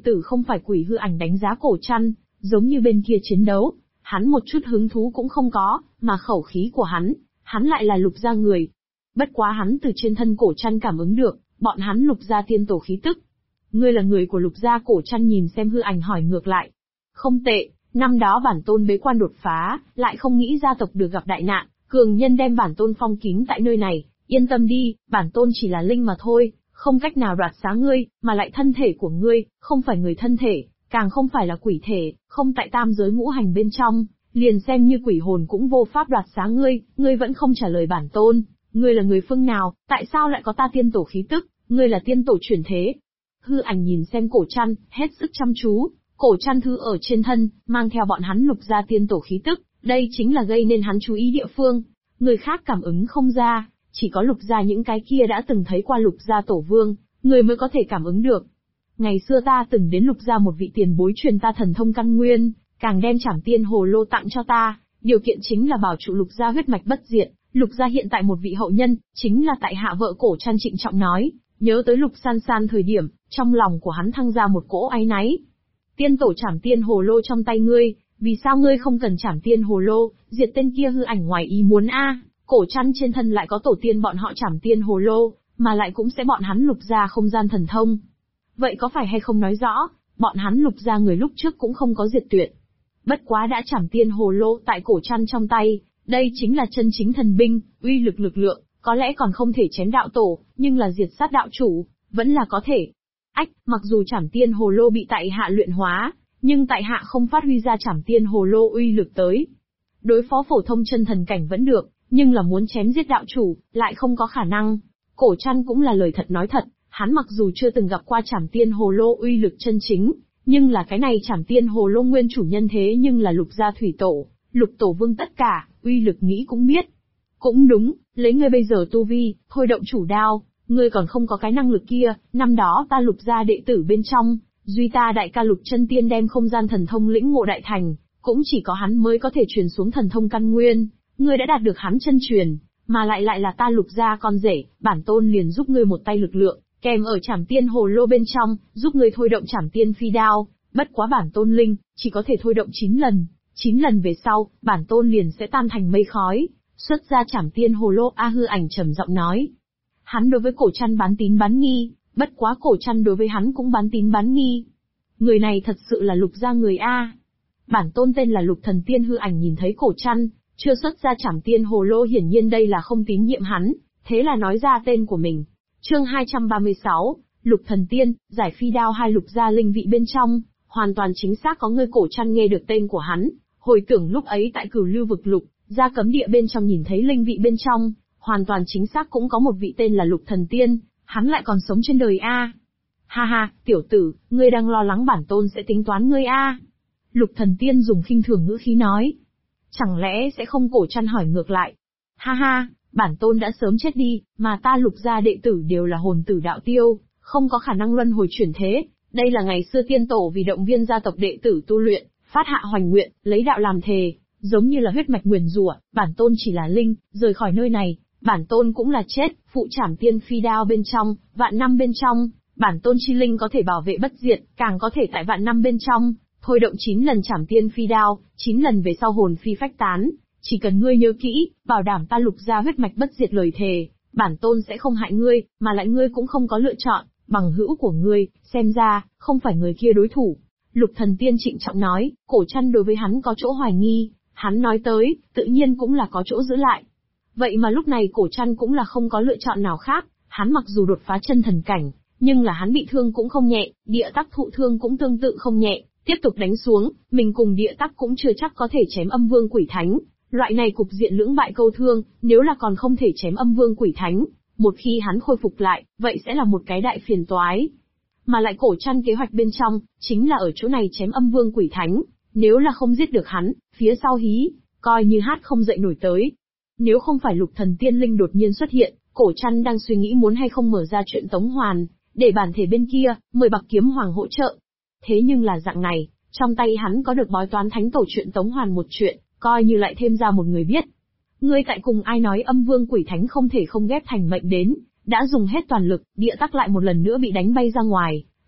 tử không phải quỷ hư ảnh đánh giá Cổ Trăn, giống như bên kia chiến đấu, hắn một chút hứng thú cũng không có, mà khẩu khí của hắn lại là Lục gia người. Bất quá hắn từ trên thân Cổ Trăn cảm ứng được, bọn hắn Lục gia tiên tổ khí tức. Ngươi là người của Lục gia? Cổ Trăn nhìn xem hư ảnh hỏi ngược lại. Không tệ, năm đó bản tôn bế quan đột phá, lại không nghĩ gia tộc được gặp đại nạn, cường nhân đem bản tôn phong kín tại nơi này, yên tâm đi, bản tôn chỉ là linh mà thôi, không cách nào đoạt xá ngươi, mà lại thân thể của ngươi, không phải người thân thể, càng không phải là quỷ thể, không tại tam giới ngũ hành bên trong, liền xem như quỷ hồn cũng vô pháp đoạt xá ngươi vẫn không trả lời bản tôn, ngươi là người phương nào, tại sao lại có ta tiên tổ khí tức, ngươi là tiên tổ chuyển thế. Hư ảnh nhìn xem Cổ Trăn, hết sức chăm chú, Cổ Trăn thứ ở trên thân, mang theo bọn hắn Lục gia tiên tổ khí tức, đây chính là gây nên hắn chú ý địa phương, người khác cảm ứng không ra, chỉ có Lục gia những cái kia đã từng thấy qua Lục gia tổ vương, người mới có thể cảm ứng được. Ngày xưa ta từng đến Lục gia một vị tiền bối truyền ta thần thông căn nguyên, càng đem Trảm Tiên Hồ Lô tặng cho ta, điều kiện chính là bảo trụ Lục gia huyết mạch bất diệt. Lục gia hiện tại một vị hậu nhân, chính là tại hạ vợ. Cổ Trăn trịnh trọng nói, nhớ tới Lục San San thời điểm, trong lòng của hắn thăng ra một cỗ áy náy. Tiên tổ Trảm Tiên Hồ Lô trong tay ngươi, vì sao ngươi không cần Trảm Tiên Hồ Lô, diệt tên kia hư ảnh ngoài ý muốn a? Cổ Trăn trên thân lại có tổ tiên bọn họ Trảm Tiên Hồ Lô, mà lại cũng sẽ bọn hắn Lục gia không gian thần thông. Vậy có phải hay không nói rõ, bọn hắn Lục gia người lúc trước cũng không có diệt tuyệt. Bất quá đã Trảm Tiên Hồ Lô tại Cổ Trăn trong tay, đây chính là chân chính thần binh, uy lực lực lượng, có lẽ còn không thể chém đạo tổ, nhưng là diệt sát đạo chủ, vẫn là có thể. Ách, mặc dù Trảm Tiên Hồ Lô bị tại hạ luyện hóa, nhưng tại hạ không phát huy ra Trảm Tiên Hồ Lô uy lực tới. Đối phó phổ thông chân thần cảnh vẫn được, nhưng là muốn chém giết đạo chủ, lại không có khả năng. Cổ Trăn cũng là lời thật nói thật, hắn mặc dù chưa từng gặp qua Trảm Tiên Hồ Lô uy lực chân chính, nhưng là cái này Trảm Tiên Hồ Lô nguyên chủ nhân thế nhưng là Lục gia thủy tổ, Lục tổ vương tất cả, uy lực nghĩ cũng biết. Cũng đúng, lấy ngươi bây giờ tu vi, thôi động chủ đao, ngươi còn không có cái năng lực kia, năm đó ta Lục gia đệ tử bên trong, duy ta đại ca Lục Chân Tiên đem không gian thần thông lĩnh ngộ đại thành, cũng chỉ có hắn mới có thể truyền xuống thần thông căn nguyên, ngươi đã đạt được hắn chân truyền, mà lại là ta Lục gia con rể, bản tôn liền giúp ngươi một tay lực lượng, kèm ở Trảm Tiên Hồ Lô bên trong, giúp ngươi thôi động Trảm Tiên Phi Đao, bất quá bản tôn linh, chỉ có thể thôi động 9 lần, 9 lần về sau, bản tôn liền sẽ tan thành mây khói, xuất ra Trảm Tiên Hồ Lô. Hư ảnh trầm giọng nói. Hắn đối với Cổ Trăn bán tín bán nghi, bất quá Cổ Trăn đối với hắn cũng bán tín bán nghi. Người này thật sự là Lục gia người a. Bản tôn tên là Lục Thần Tiên. Hư ảnh nhìn thấy Cổ Trăn chưa xuất ra Trảm Tiên Hồ Lô, hiển nhiên đây là không tín nhiệm hắn, thế là nói ra tên của mình. Chương 236, Lục Thần Tiên, giải phi đao. Hai Lục gia linh vị bên trong, hoàn toàn chính xác có người. Cổ Trăn nghe được tên của hắn, hồi tưởng lúc ấy tại Cửu Lưu vực Lục gia cấm địa bên trong nhìn thấy linh vị bên trong, hoàn toàn chính xác cũng có một vị tên là Lục Thần Tiên, hắn lại còn sống trên đời a. Ha ha, tiểu tử, ngươi đang lo lắng bản tôn sẽ tính toán ngươi a? Lục Thần Tiên dùng khinh thường ngữ khí nói. Chẳng lẽ sẽ không? Cổ Trăn hỏi ngược lại. Ha ha, bản tôn đã sớm chết đi, mà ta Lục gia đệ tử đều là hồn tử đạo tiêu, không có khả năng luân hồi chuyển thế. Đây là ngày xưa tiên tổ vì động viên gia tộc đệ tử tu luyện, phát hạ hoành nguyện, lấy đạo làm thề, giống như là huyết mạch nguyền rủa, bản tôn chỉ là linh, rời khỏi nơi này, bản tôn cũng là chết, phụ Trảm Tiên Phi Đao bên trong, vạn năm bên trong, bản tôn chi linh có thể bảo vệ bất diệt, càng có thể tại vạn năm bên trong, thôi động 9 lần Trảm Tiên Phi Đao, 9 lần về sau hồn phi phách tán, chỉ cần ngươi nhớ kỹ, bảo đảm ta Lục gia huyết mạch bất diệt lời thề, bản tôn sẽ không hại ngươi, mà lại ngươi cũng không có lựa chọn, bằng hữu của ngươi, xem ra, không phải người kia đối thủ. Lục Thần Tiên trịnh trọng nói. Cổ Trăn đối với hắn có chỗ hoài nghi, hắn nói tới, tự nhiên cũng là có chỗ giữ lại. Vậy mà lúc này Cổ Trăn cũng là không có lựa chọn nào khác, hắn mặc dù đột phá chân thần cảnh, nhưng là hắn bị thương cũng không nhẹ, địa tắc thụ thương cũng tương tự không nhẹ, tiếp tục đánh xuống, mình cùng địa tắc cũng chưa chắc có thể chém âm vương quỷ thánh. Loại này cục diện lưỡng bại câu thương, nếu là còn không thể chém âm vương quỷ thánh, một khi hắn khôi phục lại, vậy sẽ là một cái đại phiền toái. Mà lại Cổ Trăn kế hoạch bên trong, chính là ở chỗ này chém âm vương quỷ thánh, nếu là không giết được hắn, phía sau hí, coi như hát không dậy nổi tới. Nếu không phải Lục Thần Tiên linh đột nhiên xuất hiện, Cổ Trăn đang suy nghĩ muốn hay không mở ra chuyện tống hoàn, để bản thể bên kia, mời Bạc Kiếm Hoàng hỗ trợ. Thế nhưng là dạng này, trong tay hắn có được bói toán thánh tổ chuyện tống hoàn một chuyện, coi như lại thêm ra một người biết. Ngươi tại cùng ai nói âm vương quỷ thánh không thể không ghép thành mệnh đến, đã dùng hết toàn lực, địa tắc lại một lần nữa bị đánh bay ra ngoài,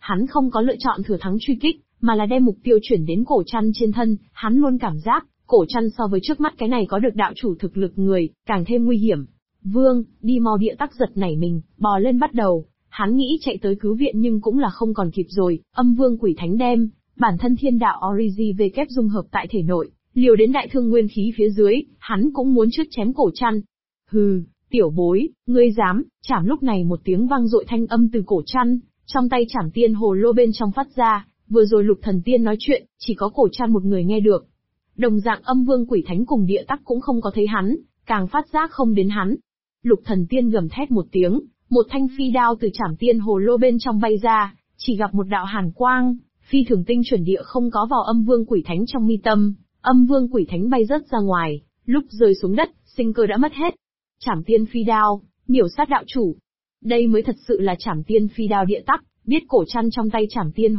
Hắn không có lựa chọn thừa thắng truy kích, mà là đem mục tiêu chuyển đến cổ trăn trên thân, hắn luôn cảm giác, cổ trăn so với trước mắt cái này có được đạo chủ thực lực người, càng thêm nguy hiểm. Vương, đi mau, địa tắc giật nảy mình, bò lên bắt đầu. Hắn nghĩ chạy tới cứu viện nhưng cũng là không còn kịp rồi, âm vương quỷ thánh đem bản thân thiên đạo Origi dung hợp tại thể nội, liều đến đại thương nguyên khí phía dưới, hắn cũng muốn trước chém cổ trăn. Hừ, tiểu bối, ngươi dám, chảm. Lúc này một tiếng vang dội thanh âm từ cổ trăn, trong tay chảm tiên hồ lô bên trong phát ra, vừa rồi Lục Thần Tiên nói chuyện, chỉ có cổ trăn một người nghe được. Đồng dạng âm vương quỷ thánh cùng địa tắc cũng không có thấy hắn, càng phát giác không đến hắn. Lục Thần Tiên gầm thét một tiếng, một thanh phi đao từ chảm tiên hồ lô bên trong bay ra, chỉ gặp một đạo hàn quang, phi thường tinh chuẩn địa không có vào âm vương quỷ thánh trong mi tâm, âm vương quỷ thánh bay rớt ra ngoài, lúc rơi xuống đất, sinh cơ đã mất hết. Chảm tiên phi đao, miểu sát đạo chủ. Đây mới thật sự là chảm tiên phi đao địa tắc, biết cổ trăn trong tay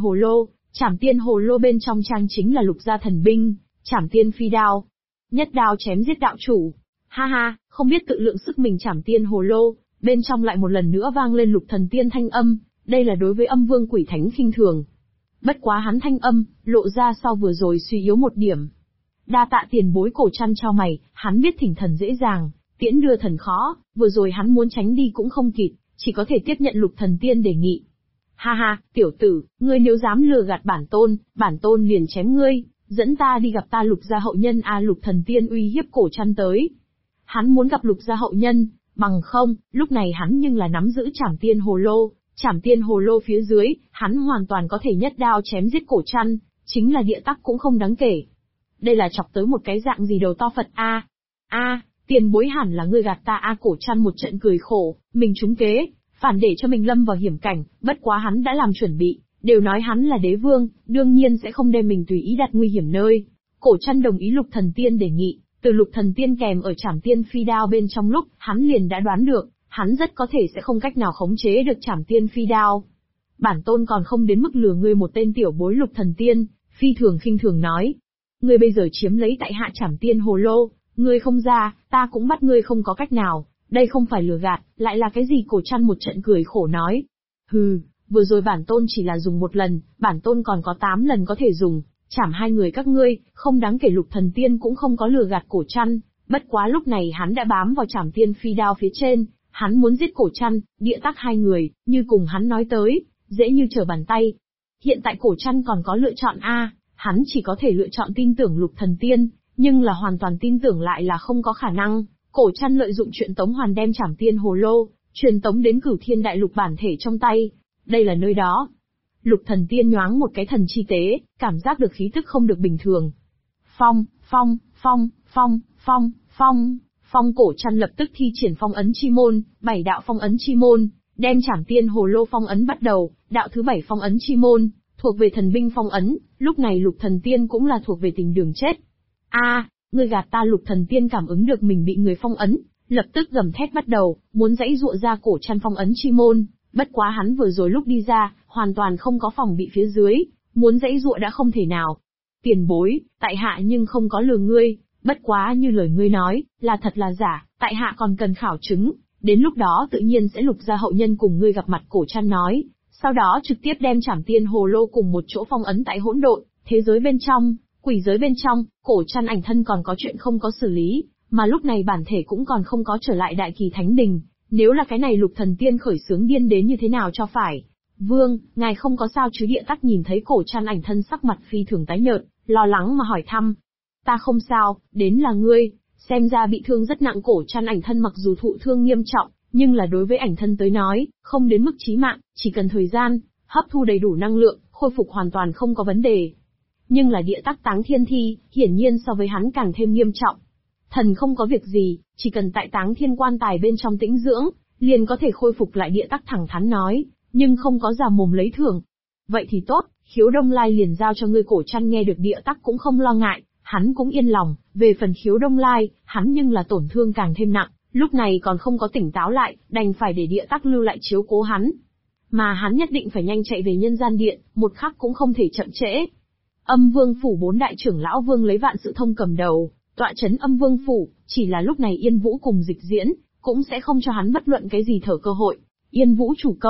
chảm tiên hồ lô bên trong trang chính là lục gia thần binh, chảm tiên phi đao. Nhất đao chém giết đạo chủ. Ha ha, không biết tự lượng sức mình chảm tiên hồ lô, bên trong lại một lần nữa vang lên Lục Thần Tiên thanh âm, đây là đối với âm vương quỷ thánh khinh thường. Bất quá hắn thanh âm, lộ ra sau vừa rồi suy yếu một điểm. Đa tạ tiền bối. Cổ trăn cho mày, hắn biết thỉnh thần dễ dàng, tiễn đưa thần khó, vừa rồi hắn muốn tránh đi cũng không kịp, chỉ có thể tiếp nhận Lục Thần Tiên đề nghị. Ha ha, tiểu tử, ngươi nếu dám lừa gạt bản tôn liền chém ngươi, dẫn ta đi gặp ta Lục gia hậu nhân a. Lục Thần Tiên uy hiếp cổ trăn tới. Hắn muốn gặp Lục gia hậu nhân, bằng không, lúc này hắn nhưng là nắm giữ chảm tiên hồ lô phía dưới, hắn hoàn toàn có thể nhất đao chém giết cổ trăn, chính là địa tắc cũng không đáng kể. Đây là chọc tới một cái dạng gì đầu to Phật a. Tiền bối hẳn là ngươi gạt ta a. Cổ trăn một trận cười khổ, mình trúng kế, phản để cho mình lâm vào hiểm cảnh, bất quá hắn đã làm chuẩn bị, đều nói hắn là đế vương, đương nhiên sẽ không đem mình tùy ý đặt nguy hiểm nơi. Cổ trăn đồng ý Lục Thần Tiên đề nghị, từ Lục Thần Tiên kèm ở chảm tiên phi đao bên trong lúc, hắn liền đã đoán được, hắn rất có thể sẽ không cách nào khống chế được chảm tiên phi đao. Bản tôn còn không đến mức lừa ngươi một tên tiểu bối. Lục Thần Tiên phi thường khinh thường nói, ngươi bây giờ chiếm lấy tại hạ chảm tiên hồ lô, ngươi không ra, ta cũng bắt ngươi không có cách nào, đây không phải lừa gạt, lại là cái gì? Cổ trăn một trận cười khổ nói, hừ, vừa rồi bản tôn chỉ là dùng một lần, bản tôn còn có 8 lần có thể dùng, chảm hai người các ngươi, không đáng kể. Lục Thần Tiên cũng không có lừa gạt cổ trăn, bất quá lúc này hắn đã bám vào chảm tiên phi đao phía trên, hắn muốn giết cổ trăn, địa tắc hai người, như cùng hắn nói tới, dễ như trở bàn tay. Hiện tại cổ trăn còn có lựa chọn a, hắn chỉ có thể lựa chọn tin tưởng Lục Thần Tiên, nhưng là hoàn toàn tin tưởng lại là không có khả năng. Cổ trăn lợi dụng chuyện tống hoàn đem chảm tiên hồ lô, truyền tống đến Cửu Thiên Đại Lục bản thể trong tay. Đây là nơi đó. Lục Thần Tiên nhoáng một cái thần chi tế, cảm giác được khí tức không được bình thường. Phong. Cổ trăn lập tức thi triển phong ấn chi môn, 7 đạo phong ấn chi môn, đem chảm tiên hồ lô phong ấn bắt đầu. Đạo thứ 7 phong ấn chi môn, thuộc về thần binh phong ấn, lúc này Lục Thần Tiên cũng là thuộc về tình đường chết. Ngươi gạt ta. Lục Thần Tiên cảm ứng được mình bị người phong ấn, lập tức gầm thét bắt đầu, muốn giãy giụa ra cổ trăn phong ấn chi môn, bất quá hắn vừa rồi lúc đi ra, hoàn toàn không có phòng bị phía dưới, muốn giãy giụa đã không thể nào. Tiền bối, tại hạ nhưng không có lừa ngươi, bất quá như lời ngươi nói, là thật là giả, tại hạ còn cần khảo chứng, đến lúc đó tự nhiên sẽ Lục gia hậu nhân cùng ngươi gặp mặt. Cổ trăn nói, sau đó trực tiếp đem chảm tiên hồ lô cùng một chỗ phong ấn tại hỗn độn thế giới bên trong, quỷ giới bên trong. Cổ trăn ảnh thân còn có chuyện không có xử lý, mà lúc này bản thể cũng còn không có trở lại Đại Kỳ Thánh Đình, nếu là cái này Lục Thần Tiên khởi xướng điên đến như thế nào cho phải. Vương, ngài không có sao chứ? Địa tắc nhìn thấy cổ trăn ảnh thân sắc mặt phi thường tái nhợt, lo lắng mà hỏi thăm. Ta không sao, đến là ngươi, xem ra bị thương rất nặng. Cổ trăn ảnh thân mặc dù thụ thương nghiêm trọng, nhưng là đối với ảnh thân tới nói, không đến mức chí mạng, chỉ cần thời gian, hấp thu đầy đủ năng lượng, khôi phục hoàn toàn không có vấn đề. Nhưng là địa tắc Táng Thiên Thi, hiển nhiên so với hắn càng thêm nghiêm trọng. Thần không có việc gì, chỉ cần tại Táng Thiên quan tài bên trong tĩnh dưỡng, liền có thể khôi phục lại. Địa tắc thẳng thắn nói, nhưng không có già mồm lấy thưởng. Vậy thì tốt, Khiếu Đông Lai liền giao cho ngươi. Cổ trăn nghe được địa tắc cũng không lo ngại, hắn cũng yên lòng. Về phần Khiếu Đông Lai, hắn nhưng là tổn thương càng thêm nặng, lúc này còn không có tỉnh táo lại, đành phải để địa tắc lưu lại chiếu cố hắn. Mà hắn nhất định phải nhanh chạy về Nhân Gian Điện, một khắc cũng không thể chậm trễ. Âm Vương phủ 4 đại trưởng lão Vương lấy Vạn Sự Thông cầm đầu, tọa trấn Âm Vương phủ, chỉ là lúc này Yên Vũ cùng Dịch Diễn cũng sẽ không cho hắn bất luận cái gì thở cơ hội. Yên Vũ chủ công,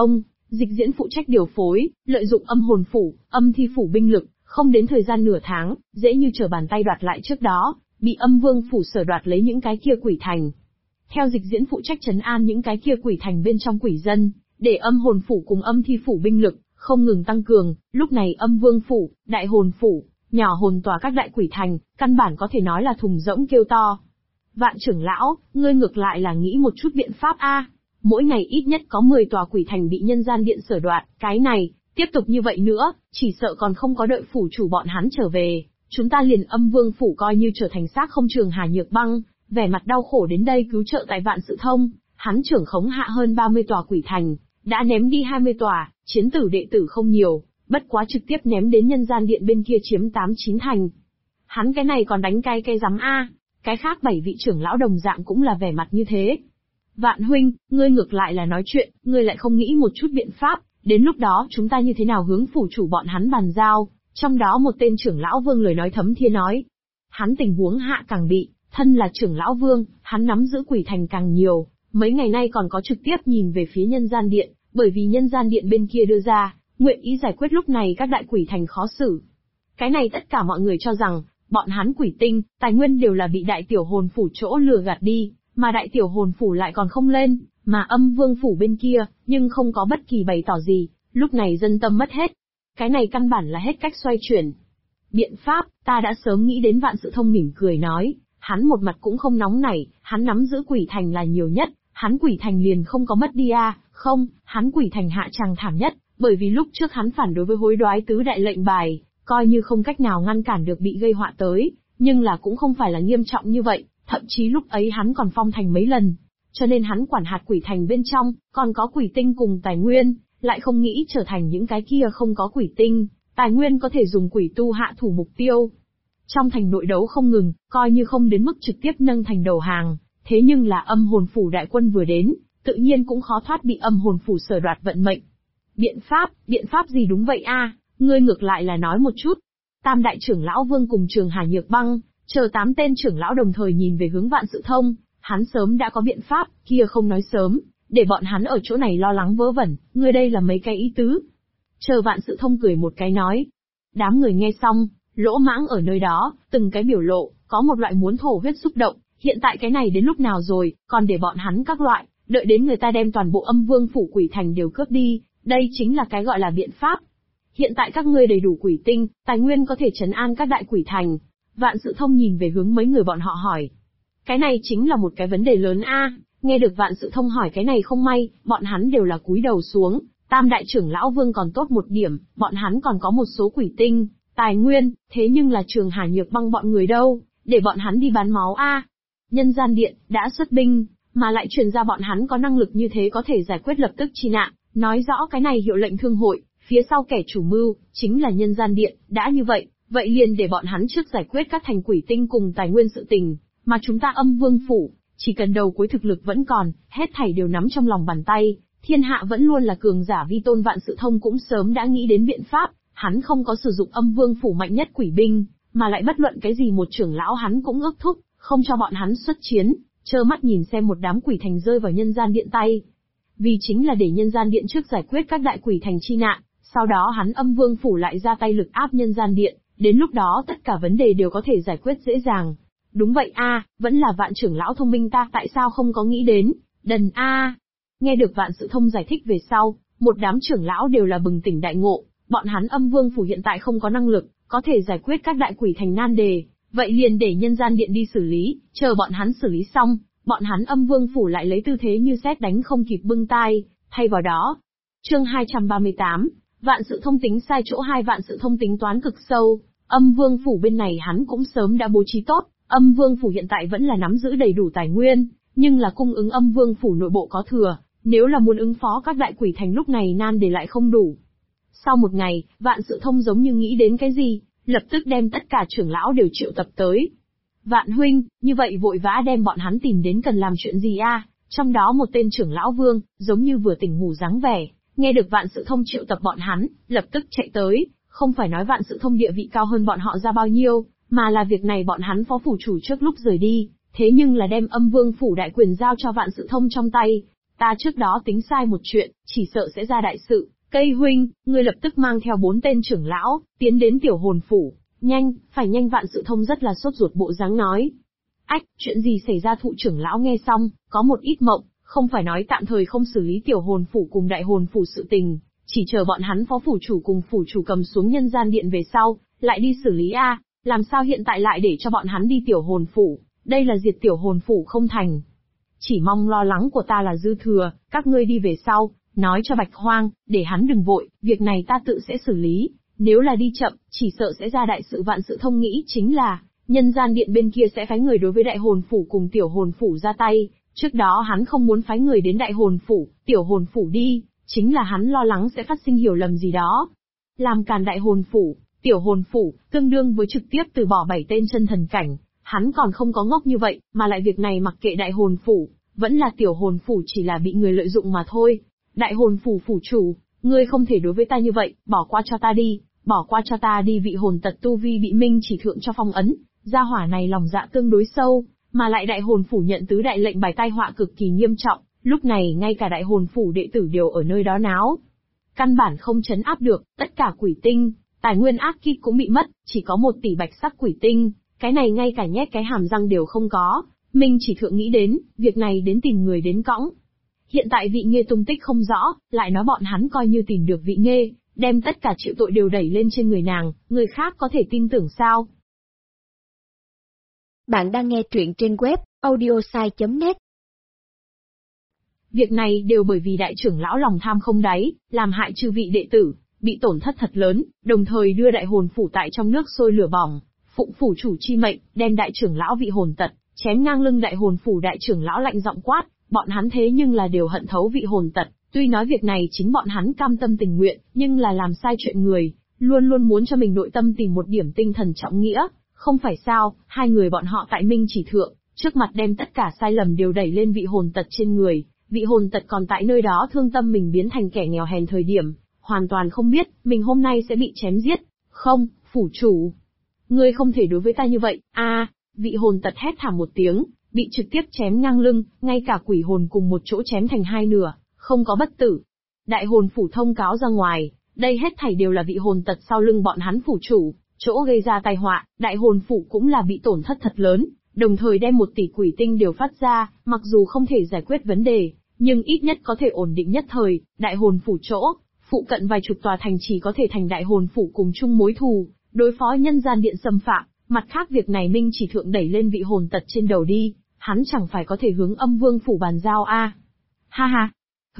Dịch diễn phụ trách điều phối, lợi dụng âm hồn phủ, âm thi phủ binh lực, không đến thời gian nửa tháng, dễ như trở bàn tay đoạt lại trước đó, bị âm vương phủ sở đoạt lấy những cái kia quỷ thành. Theo dịch diễn phụ trách trấn an những cái kia quỷ thành bên trong quỷ dân, để âm hồn phủ cùng âm thi phủ binh lực, không ngừng tăng cường, lúc này âm vương phủ, đại hồn phủ, nhỏ hồn tòa các đại quỷ thành, căn bản có thể nói là thùng rỗng kêu to. Vạn trưởng lão, ngươi ngược lại là nghĩ một chút biện pháp a. Mỗi ngày ít nhất có 10 tòa quỷ thành bị nhân gian điện sở đoạt, cái này, tiếp tục như vậy nữa, chỉ sợ còn không có đợi phủ chủ bọn hắn trở về, chúng ta liền âm vương phủ coi như trở thành xác không. Trường Hà Nhược Băng, vẻ mặt đau khổ đến đây cứu trợ tại Vạn Sự Thông, hắn trưởng khống hạ hơn 30 tòa quỷ thành, đã ném đi 20 tòa, chiến tử đệ tử không nhiều, bất quá trực tiếp ném đến nhân gian điện bên kia chiếm 8-9 thành. Hắn cái này còn đánh cay rắm a. Cái khác 7 vị trưởng lão đồng dạng cũng là vẻ mặt như thế. Vạn huynh, ngươi ngược lại là nói chuyện, ngươi lại không nghĩ một chút biện pháp, đến lúc đó chúng ta như thế nào hướng phủ chủ bọn hắn bàn giao. Trong đó một tên trưởng lão vương lời nói thấm thía nói. Hắn tình huống hạ càng bị, thân là trưởng lão vương, hắn nắm giữ quỷ thành càng nhiều, mấy ngày nay còn có trực tiếp nhìn về phía nhân gian điện, bởi vì nhân gian điện bên kia đưa ra, nguyện ý giải quyết lúc này các đại quỷ thành khó xử. Cái này tất cả mọi người cho rằng, bọn hắn quỷ tinh, tài nguyên đều là bị đại tiểu hồn phủ chỗ lừa gạt đi, mà đại tiểu hồn phủ lại còn không lên, mà âm vương phủ bên kia, nhưng không có bất kỳ bày tỏ gì, lúc này dân tâm mất hết. Cái này căn bản là hết cách xoay chuyển. Biện pháp, ta đã sớm nghĩ đến. Vạn Sự Thông mỉm cười nói, hắn một mặt cũng không nóng nảy, hắn nắm giữ quỷ thành là nhiều nhất, hắn quỷ thành liền không có mất đi à, không, hắn quỷ thành hạ tràng thảm nhất, bởi vì lúc trước hắn phản đối với hối đoái tứ đại lệnh bài, coi như không cách nào ngăn cản được bị gây họa tới, nhưng là cũng không phải là nghiêm trọng như vậy, thậm chí lúc ấy hắn còn phong thành mấy lần, cho nên hắn quản hạt quỷ thành bên trong, còn có quỷ tinh cùng tài nguyên, lại không nghĩ trở thành những cái kia không có quỷ tinh, tài nguyên có thể dùng quỷ tu hạ thủ mục tiêu. Trong thành nội đấu không ngừng, coi như không đến mức trực tiếp nâng thành đầu hàng, thế nhưng là âm hồn phủ đại quân vừa đến, tự nhiên cũng khó thoát bị âm hồn phủ sở đoạt vận mệnh. Biện pháp gì đúng vậy a? Ngươi ngược lại là nói một chút. Tam đại trưởng lão vương cùng Trường Hà Nhược Băng, chờ 8 tên trưởng lão đồng thời nhìn về hướng Vạn Sự Thông, hắn sớm đã có biện pháp, kia không nói sớm, để bọn hắn ở chỗ này lo lắng vớ vẩn, ngươi đây là mấy cái ý tứ. Chờ Vạn Sự Thông cười một cái nói. Đám người nghe xong, lỗ mãng ở nơi đó, từng cái biểu lộ, có một loại muốn thổ huyết xúc động, hiện tại cái này đến lúc nào rồi, còn để bọn hắn các loại, đợi đến người ta đem toàn bộ âm vương phủ quỷ thành đều cướp đi, đây chính là cái gọi là biện pháp. Hiện tại các ngươi đầy đủ quỷ tinh, tài nguyên có thể trấn an các đại quỷ thành. Vạn Sự Thông nhìn về hướng mấy người bọn họ hỏi. Cái này chính là một cái vấn đề lớn a. Nghe được Vạn Sự Thông hỏi cái này không may, bọn hắn đều là cúi đầu xuống. Tam đại trưởng lão vương còn tốt một điểm, bọn hắn còn có một số quỷ tinh, tài nguyên, thế nhưng là Trường Hà Nhược Băng bọn người đâu, để bọn hắn đi bán máu a. Nhân gian điện đã xuất binh, mà lại truyền ra bọn hắn có năng lực như thế có thể giải quyết lập tức chi nạn, nói rõ cái này hiệu lệnh thương hội, phía sau kẻ chủ mưu chính là nhân gian điện, đã như vậy, vậy liền để bọn hắn trước giải quyết các thành quỷ tinh cùng tài nguyên sự tình, mà chúng ta âm vương phủ, chỉ cần đầu cuối thực lực vẫn còn, hết thảy đều nắm trong lòng bàn tay, thiên hạ vẫn luôn là cường giả vi tôn. Vạn Sự Thông cũng sớm đã nghĩ đến biện pháp, hắn không có sử dụng âm vương phủ mạnh nhất quỷ binh, mà lại bất luận cái gì một trưởng lão hắn cũng ước thúc, không cho bọn hắn xuất chiến, trơ mắt nhìn xem một đám quỷ thành rơi vào nhân gian điện tay. Vì chính là để nhân gian điện trước giải quyết các đại quỷ thành chi nạn, sau đó hắn âm vương phủ lại ra tay lực áp nhân gian điện, đến lúc đó tất cả vấn đề đều có thể giải quyết dễ dàng. Đúng vậy a, vẫn là Vạn trưởng lão thông minh ta, tại sao không có nghĩ đến, đần a. Nghe được Vạn Sự Thông giải thích về sau, một đám trưởng lão đều là bừng tỉnh đại ngộ, bọn hắn âm vương phủ hiện tại không có năng lực, có thể giải quyết các đại quỷ thành nan đề, vậy liền để nhân gian điện đi xử lý, chờ bọn hắn xử lý xong, bọn hắn âm vương phủ lại lấy tư thế như sét đánh không kịp bưng tai, thay vào đó. Chương 238, Vạn Sự Thông tính sai chỗ. Vạn Sự Thông tính toán cực sâu, âm vương phủ bên này hắn cũng sớm đã bố trí tốt, âm vương phủ hiện tại vẫn là nắm giữ đầy đủ tài nguyên, nhưng là cung ứng âm vương phủ nội bộ có thừa, nếu là muốn ứng phó các đại quỷ thành lúc này nan đề lại không đủ. Sau một ngày, Vạn Sự Thông giống như nghĩ đến cái gì, lập tức đem tất cả trưởng lão đều triệu tập tới. Vạn huynh, như vậy vội vã đem bọn hắn tìm đến cần làm chuyện gì a? Trong đó một tên trưởng lão vương, giống như vừa tỉnh ngủ dáng vẻ, nghe được Vạn Sự Thông triệu tập bọn hắn, lập tức chạy tới, không phải nói Vạn Sự Thông địa vị cao hơn bọn họ ra bao nhiêu, mà là việc này bọn hắn phó phủ chủ trước lúc rời đi, thế nhưng là đem âm vương phủ đại quyền giao cho Vạn Sự Thông trong tay. ta trước đó tính sai một chuyện, chỉ sợ sẽ ra đại sự. Cây huynh, ngươi lập tức mang theo 4 tên trưởng lão, tiến đến tiểu hồn phủ. Nhanh, phải nhanh. Vạn Sự Thông rất là sốt ruột bộ dáng nói. Ách, chuyện gì xảy ra? Thụ trưởng lão nghe xong, có một ít mộng, không phải nói tạm thời không xử lý tiểu hồn phủ cùng đại hồn phủ sự tình, chỉ chờ bọn hắn phó phủ chủ cùng phủ chủ cầm xuống nhân gian điện về sau, lại đi xử lý a. Làm sao hiện tại lại để cho bọn hắn đi tiểu hồn phủ, đây là diệt tiểu hồn phủ không thành. Chỉ mong lo lắng của ta là dư thừa, các ngươi đi về sau, nói cho Bạch Hoang, để hắn đừng vội, việc này ta tự sẽ xử lý, nếu là đi chậm, chỉ sợ sẽ ra đại sự. Vạn Sự Thông nghĩ chính là, nhân gian điện bên kia sẽ phái người đối với đại hồn phủ cùng tiểu hồn phủ ra tay, trước đó hắn không muốn phái người đến đại hồn phủ, tiểu hồn phủ đi, chính là hắn lo lắng sẽ phát sinh hiểu lầm gì đó. Làm càn đại hồn phủ, tiểu hồn phủ, tương đương với trực tiếp từ bỏ 7 tên chân thần cảnh, hắn còn không có ngốc như vậy, mà lại việc này mặc kệ đại hồn phủ, vẫn là tiểu hồn phủ chỉ là bị người lợi dụng mà thôi. Đại hồn phủ phủ chủ, ngươi không thể đối với ta như vậy, bỏ qua cho ta đi, bỏ qua cho ta đi. Vị hồn tật tu vi bị Minh Chỉ Thượng cho phong ấn, gia hỏa này lòng dạ tương đối sâu, mà lại đại hồn phủ nhận tứ đại lệnh bài tai họa cực kỳ nghiêm trọng, lúc này ngay cả đại hồn phủ đệ tử đều ở nơi đó náo. Căn bản không trấn áp được, tất cả quỷ tinh, tài nguyên ác kít cũng bị mất, chỉ có 1 tỷ bạch sắc quỷ tinh, cái này ngay cả nhét cái hàm răng đều không có. Minh Chỉ Thượng nghĩ đến, việc này đến tìm người đến cõng. Hiện tại Vị Nghê tung tích không rõ, lại nói bọn hắn coi như tìm được Vị Nghê, đem tất cả chịu tội đều đẩy lên trên người nàng, người khác có thể tin tưởng sao? Bạn đang nghe truyện trên web audiosai.net. Việc này đều bởi vì đại trưởng lão lòng tham không đáy, làm hại chư vị đệ tử, bị tổn thất thật lớn, đồng thời đưa đại hồn phủ tại trong nước sôi lửa bỏng, phụng phủ chủ chi mệnh, đem đại trưởng lão vị hồn tật, chém ngang lưng đại hồn phủ. Đại trưởng lão lạnh giọng quát, bọn hắn thế nhưng là đều hận thấu vị hồn tật, tuy nói việc này chính bọn hắn cam tâm tình nguyện, nhưng là làm sai chuyện người, luôn luôn muốn cho mình nội tâm tìm một điểm tinh thần trọng nghĩa, không phải sao? Hai người bọn họ tại Minh Chỉ Thượng, trước mặt đem tất cả sai lầm đều đẩy lên vị hồn tật trên người, vị hồn tật còn tại nơi đó thương tâm mình biến thành kẻ nghèo hèn thời điểm, hoàn toàn không biết, mình hôm nay sẽ bị chém giết. Không, phủ chủ, ngươi không thể đối với ta như vậy, vị hồn tật hét thảm một tiếng, bị trực tiếp chém ngang lưng, ngay cả quỷ hồn cùng một chỗ chém thành 2 nửa, không có bất tử. Đại hồn phủ thông cáo ra ngoài, đây hết thảy đều là vị hồn tật sau lưng bọn hắn phủ chủ, chỗ gây ra tai họa, đại hồn phủ cũng là bị tổn thất thật lớn, đồng thời đem 1 tỷ quỷ tinh đều phát ra, mặc dù không thể giải quyết vấn đề, nhưng ít nhất có thể ổn định nhất thời. Đại hồn phủ chỗ, phụ cận vài chục tòa thành chỉ có thể thành đại hồn phủ cùng chung mối thù, đối phó nhân gian điện xâm phạm. Mặt khác việc này Minh Chỉ Thượng đẩy lên vị hồn tật trên đầu đi, hắn chẳng phải có thể hướng Âm Vương phủ bàn giao Ha ha.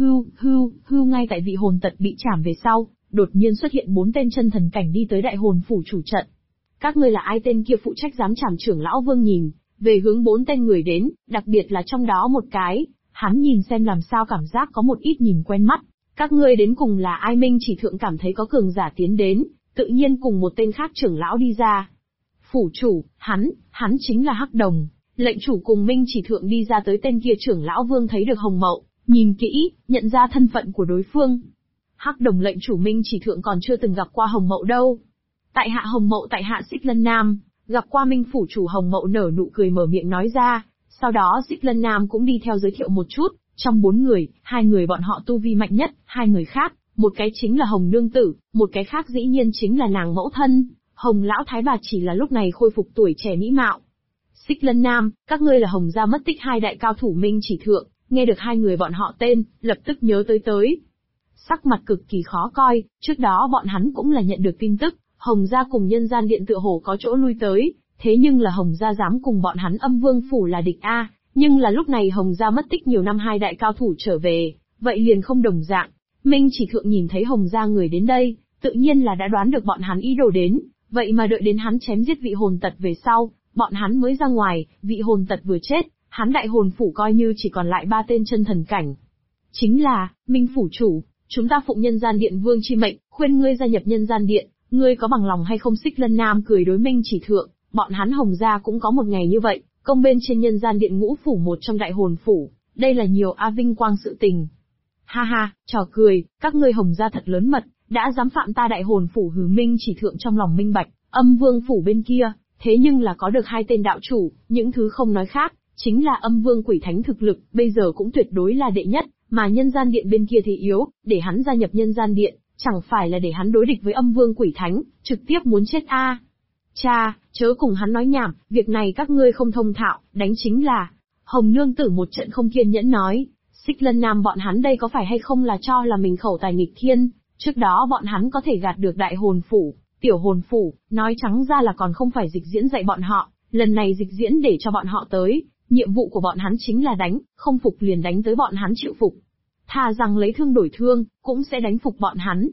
Hưu ngay tại vị hồn tật bị trảm về sau, đột nhiên xuất hiện 4 tên chân thần cảnh đi tới đại hồn phủ chủ trận. Các ngươi là ai? Tên kia phụ trách giám trảm trưởng lão Vương nhìn về hướng 4 tên người đến, đặc biệt là trong đó một cái, hắn nhìn xem làm sao cảm giác có một ít nhìn quen mắt. Các ngươi đến cùng là ai? Minh Chỉ Thượng cảm thấy có cường giả tiến đến, tự nhiên cùng một tên khác trưởng lão đi ra. Phủ chủ, hắn chính là Hắc Đồng. Lệnh chủ cùng Minh Chỉ Thượng đi ra tới. Tên kia trưởng lão Vương thấy được Hồng Mậu, nhìn kỹ, nhận ra thân phận của đối phương. Hắc Đồng lệnh chủ Minh Chỉ Thượng còn chưa từng gặp qua Hồng Mậu đâu. Tại hạ Hồng Mậu, tại hạ Xích Lân Nam, gặp qua Minh phủ chủ. Hồng Mậu nở nụ cười mở miệng nói ra, sau đó Xích Lân Nam cũng đi theo giới thiệu một chút, trong 4 người, 2 người bọn họ tu vi mạnh nhất, 2 người khác, một cái chính là Hồng Nương Tử, một cái khác dĩ nhiên chính là nàng mẫu thân, Hồng Lão Thái Bà, chỉ là lúc này khôi phục tuổi trẻ mỹ mạo. Xích Lân Nam, các ngươi là Hồng gia mất tích 2 đại cao thủ. Minh Chỉ Thượng, nghe được 2 người bọn họ tên, lập tức nhớ tới. Sắc mặt cực kỳ khó coi, trước đó bọn hắn cũng là nhận được tin tức, Hồng gia cùng nhân gian điện tựa hồ có chỗ lui tới, thế nhưng là Hồng gia dám cùng bọn hắn Âm Vương phủ là địch nhưng là lúc này Hồng gia mất tích nhiều năm 2 đại cao thủ trở về, vậy liền không đồng dạng. Minh Chỉ Thượng nhìn thấy Hồng gia người đến đây, tự nhiên là đã đoán được bọn hắn ý đồ đến, vậy mà đợi đến hắn chém giết vị hồn tật về sau, bọn hắn mới ra ngoài. Vị hồn tật vừa chết, hắn đại hồn phủ coi như chỉ còn lại 3 tên chân thần cảnh. Chính là, Minh phủ chủ, chúng ta phụng nhân gian điện vương chi mệnh, khuyên ngươi gia nhập nhân gian điện, ngươi có bằng lòng hay không? Xích Lân Nam cười đối Minh Chỉ Thượng, bọn hắn Hồng gia cũng có một ngày như vậy, công bên trên nhân gian điện ngũ phủ một trong đại hồn phủ, đây là nhiều vinh quang sự tình. Ha ha, trò cười, các ngươi Hồng gia thật lớn mật, đã dám phạm ta đại hồn phủ. Minh Chỉ Thượng trong lòng minh bạch, Âm Vương phủ bên kia, thế nhưng là có được 2 tên đạo chủ, những thứ không nói khác, chính là Âm Vương Quỷ Thánh thực lực, bây giờ cũng tuyệt đối là đệ nhất, Mà nhân gian điện bên kia thì yếu, để hắn gia nhập nhân gian điện, chẳng phải là để hắn đối địch với âm vương quỷ thánh, trực tiếp muốn chết a. Cha, chớ cùng hắn nói nhảm, việc này các ngươi không thông thạo, đánh chính là. Hồng nương tử một trận không kiên nhẫn nói, Xích Lân Nam bọn hắn đây có phải hay không là cho là mình khẩu tài nghịch thiên, trước đó bọn hắn có thể gạt được đại hồn phủ, tiểu hồn phủ, nói trắng ra là còn không phải Dịch Diễn dạy bọn họ, lần này Dịch Diễn để cho bọn họ tới, nhiệm vụ của bọn hắn chính là đánh, không phục liền đánh tới bọn hắn chịu phục. Thà rằng lấy thương đổi thương, cũng sẽ đánh phục bọn hắn.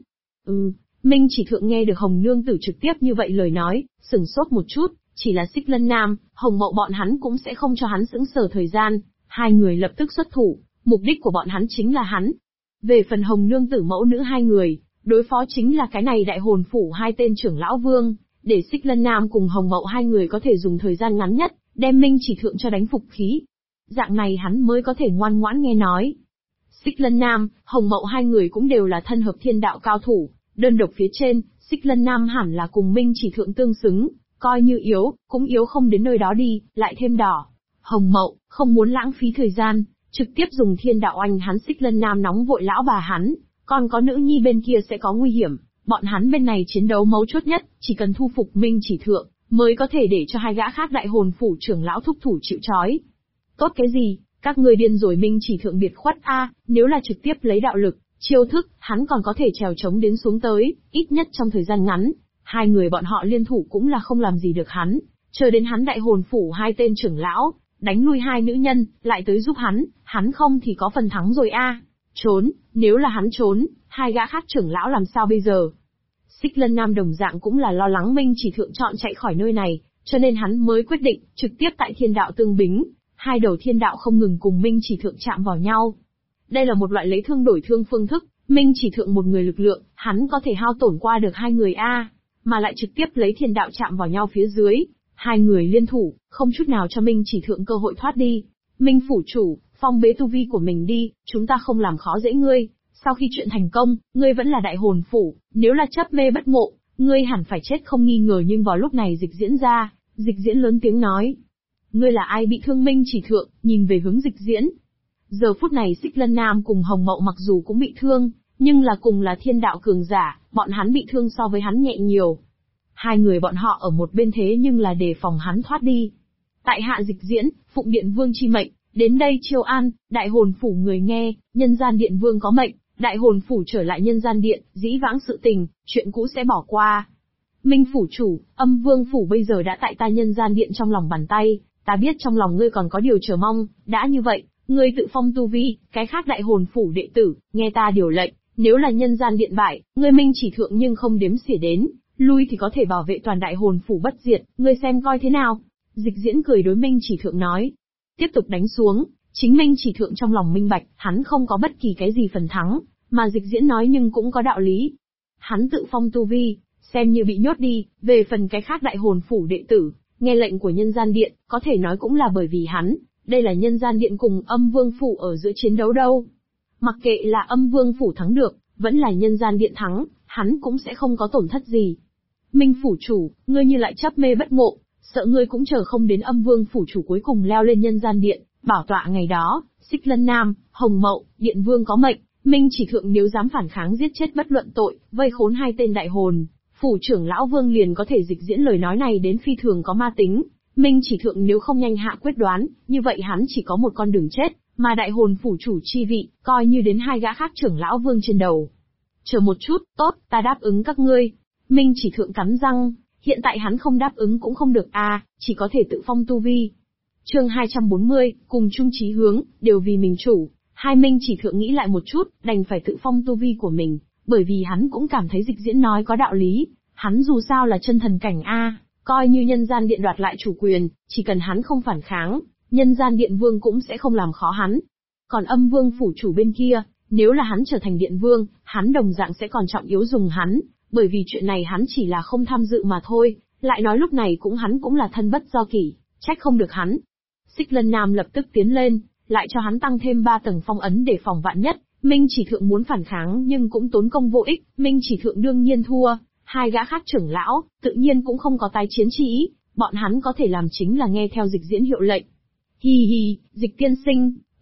Minh Chỉ Thượng nghe được Hồng nương tử trực tiếp như vậy lời nói, sửng sốt một chút, chỉ là Xích Lân Nam, Hồng Mậu bọn hắn cũng sẽ không cho hắn sững sờ thời gian, hai người lập tức xuất thủ, mục đích của bọn hắn chính là hắn. Về phần Hồng nương tử mẫu nữ hai người, đối phó chính là cái này đại hồn phủ hai tên trưởng lão vương, để Xích Lân Nam cùng Hồng Mậu hai người có thể dùng thời gian ngắn nhất, đem Minh Chỉ Thượng cho đánh phục khí. Dạng này hắn mới có thể ngoan ngoãn nghe nói. Xích Lân Nam, Hồng Mậu hai người cũng đều là thân hợp thiên đạo cao thủ, đơn độc phía trên, Xích Lân Nam hẳn là cùng Minh Chỉ Thượng tương xứng, coi như yếu, cũng yếu không đến nơi đó đi, lại thêm đỏ. Hồng Mậu, không muốn lãng phí thời gian, trực tiếp dùng thiên đạo oanh hắn. Xích Lân Nam nóng vội lão bà hắn, còn có nữ nhi bên kia sẽ có nguy hiểm, bọn hắn bên này chiến đấu mấu chốt nhất, chỉ cần thu phục Minh Chỉ Thượng, mới có thể để cho hai gã khác đại hồn phủ trưởng lão thúc thủ chịu trói. Tốt cái gì, các người điên rồi. Minh Chỉ Thượng biệt khuất a, nếu là trực tiếp lấy đạo lực, chiêu thức, hắn còn có thể trèo chống đến xuống tới, ít nhất trong thời gian ngắn, hai người bọn họ liên thủ cũng là không làm gì được hắn, chờ đến hắn đại hồn phủ hai tên trưởng lão, đánh lui hai nữ nhân, lại tới giúp hắn không thì có phần thắng rồi a. Trốn, nếu là hắn trốn, hai gã khác trưởng lão làm sao bây giờ? Xích Lân Nam đồng dạng cũng là lo lắng Minh Chỉ Thượng chọn chạy khỏi nơi này, cho nên hắn mới quyết định, trực tiếp tại thiên đạo tương bính, hai đầu thiên đạo không ngừng cùng Minh Chỉ Thượng chạm vào nhau. Đây là một loại lấy thương đổi thương phương thức, Minh Chỉ Thượng một người lực lượng, hắn có thể hao tổn qua được hai người a, mà lại trực tiếp lấy thiên đạo chạm vào nhau phía dưới, hai người liên thủ, không chút nào cho Minh Chỉ Thượng cơ hội thoát đi. Minh phủ chủ, phong bế tu vi của mình đi, chúng ta không làm khó dễ ngươi, sau khi chuyện thành công, ngươi vẫn là đại hồn phủ, nếu là chấp mê bất ngộ, ngươi hẳn phải chết không nghi ngờ. Nhưng vào lúc này Dịch Diễn ra, Dịch Diễn lớn tiếng nói, ngươi là ai bị thương? Minh Chỉ Thượng nhìn về hướng Dịch Diễn. Giờ phút này Xích Lân Nam cùng Hồng Mậu mặc dù cũng bị thương, nhưng là cùng là thiên đạo cường giả, bọn hắn bị thương so với hắn nhẹ nhiều. Hai người bọn họ ở một bên thế nhưng là đề phòng hắn thoát đi. Tại hạ Dịch Diễn, phụng Điện Vương chi mệnh, đến đây chiêu an. Đại hồn phủ người nghe, nhân gian điện vương có mệnh, đại hồn phủ trở lại nhân gian điện, dĩ vãng sự tình, chuyện cũ sẽ bỏ qua. Minh phủ chủ, âm vương phủ bây giờ đã tại ta nhân gian điện trong lòng bàn tay, ta biết trong lòng ngươi còn có điều chờ mong, đã như vậy, ngươi tự phong tu vi, cái khác đại hồn phủ đệ tử, nghe ta điều lệnh, nếu là nhân gian điện bại, ngươi Minh Chỉ Thượng nhưng không đếm xỉa đến, lui thì có thể bảo vệ toàn đại hồn phủ bất diệt, ngươi xem coi thế nào. Dịch Diễn cười đối Minh Chỉ Thượng nói, tiếp tục đánh xuống. Chính Minh Chỉ Thượng trong lòng minh bạch, hắn không có bất kỳ cái gì phần thắng, mà Dịch Diễn nói nhưng cũng có đạo lý. Hắn tự phong tu vi, xem như bị nhốt đi, về phần cái khác đại hồn phủ đệ tử, nghe lệnh của nhân gian điện, có thể nói cũng là bởi vì hắn, đây là nhân gian điện cùng âm vương phủ ở giữa chiến đấu đâu. Mặc kệ là âm vương phủ thắng được, vẫn là nhân gian điện thắng, hắn cũng sẽ không có tổn thất gì. Minh phủ chủ, ngươi như lại chấp mê bất ngộ, sợ ngươi cũng chờ không đến âm vương phủ chủ cuối cùng leo lên nhân gian điện, bảo tọa ngày đó. Xích Lân Nam, Hồng Mậu, điện vương có mệnh, Minh Chỉ Thượng nếu dám phản kháng giết chết bất luận tội, vây khốn hai tên đại hồn, phủ trưởng lão vương liền có thể. Dịch Diễn lời nói này đến phi thường có ma tính. Minh Chỉ Thượng nếu không nhanh hạ quyết đoán, như vậy hắn chỉ có một con đường chết, mà đại hồn phủ chủ chi vị, coi như đến hai gã khác trưởng lão vương trên đầu. Chờ một chút, tốt, ta đáp ứng các ngươi. Minh Chỉ Thượng cắn răng, hiện tại hắn không đáp ứng cũng không được chỉ có thể tự phong tu vi. Chương 240, cùng chung chí hướng, đều vì mình chủ. Hai Minh Chỉ Thượng nghĩ lại một chút, đành phải tự phong tu vi của mình, bởi vì hắn cũng cảm thấy Dịch Diễn nói có đạo lý, hắn dù sao là chân thần cảnh coi như nhân gian điện đoạt lại chủ quyền, chỉ cần hắn không phản kháng, nhân gian điện vương cũng sẽ không làm khó hắn. Còn âm vương phủ chủ bên kia, nếu là hắn trở thành điện vương, hắn đồng dạng sẽ còn trọng yếu dùng hắn, bởi vì chuyện này hắn chỉ là không tham dự mà thôi, lại nói lúc này hắn cũng là thân bất do kỷ, trách không được hắn. Xích Lân Nam lập tức tiến lên, lại cho hắn tăng thêm 3 tầng phong ấn để phòng vạn nhất. Minh Chỉ Thượng muốn phản kháng nhưng cũng tốn công vô ích, Minh Chỉ Thượng đương nhiên thua, hai gã khác trưởng lão, tự nhiên cũng không có tái chiến chi ý, bọn hắn có thể làm chính là nghe theo Dịch Diễn hiệu lệnh. Hi hi, Dịch tiên sinh,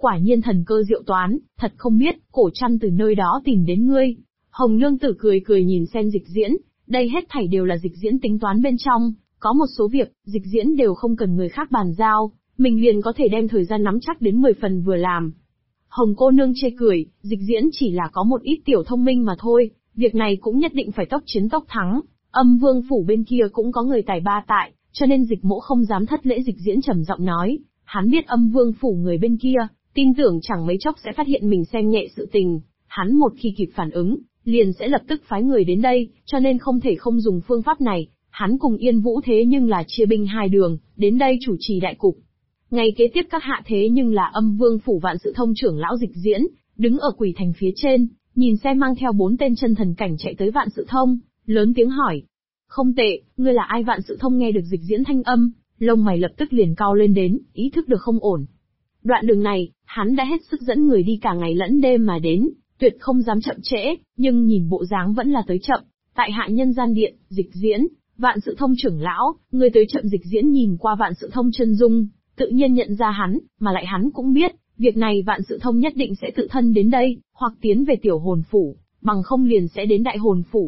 quả nhiên thần cơ diệu toán, thật không biết, cổ trăn từ nơi đó tìm đến ngươi. Hồng Nương Tử cười cười nhìn xem Dịch Diễn, đây hết thảy đều là Dịch Diễn tính toán bên trong, có một số việc, Dịch Diễn đều không cần người khác bàn giao, mình liền có thể đem thời gian nắm chắc đến 10 phần vừa làm. Hồng cô nương chê cười, Dịch Diễn chỉ là có một ít tiểu thông minh mà thôi, việc này cũng nhất định phải tốc chiến tốc thắng, Âm Vương phủ bên kia cũng có người tài ba tại, cho nên Dịch Mỗ không dám thất lễ. Dịch Diễn trầm giọng nói, hắn biết Âm Vương phủ người bên kia, tin tưởng chẳng mấy chốc sẽ phát hiện mình xem nhẹ sự tình, hắn một khi kịp phản ứng, liền sẽ lập tức phái người đến đây, cho nên không thể không dùng phương pháp này. Hắn cùng Yên Vũ thế nhưng là chia binh hai đường, đến đây chủ trì đại cục. Ngày kế tiếp các hạ thế nhưng là Âm Vương phủ Vạn Sự Thông trưởng lão Dịch Diễn, đứng ở quỷ thành phía trên, nhìn xem mang theo 4 tên chân thần cảnh chạy tới Vạn Sự Thông, lớn tiếng hỏi. Không tệ, ngươi là ai? Vạn Sự Thông nghe được Dịch Diễn thanh âm, lông mày lập tức liền cau lên đến, ý thức được không ổn. Đoạn đường này, hắn đã hết sức dẫn người đi cả ngày lẫn đêm mà đến, tuyệt không dám chậm trễ, nhưng nhìn bộ dáng vẫn là tới chậm. Tại hạ Nhân Gian Điện, Dịch Diễn, Vạn Sự Thông trưởng lão, người tới chậm. Dịch Diễn nhìn qua Vạn Sự Thông chân dung, tự nhiên nhận ra hắn, mà lại hắn cũng biết, việc này Vạn Sự Thông nhất định sẽ tự thân đến đây, hoặc tiến về tiểu hồn phủ, bằng không liền sẽ đến đại hồn phủ.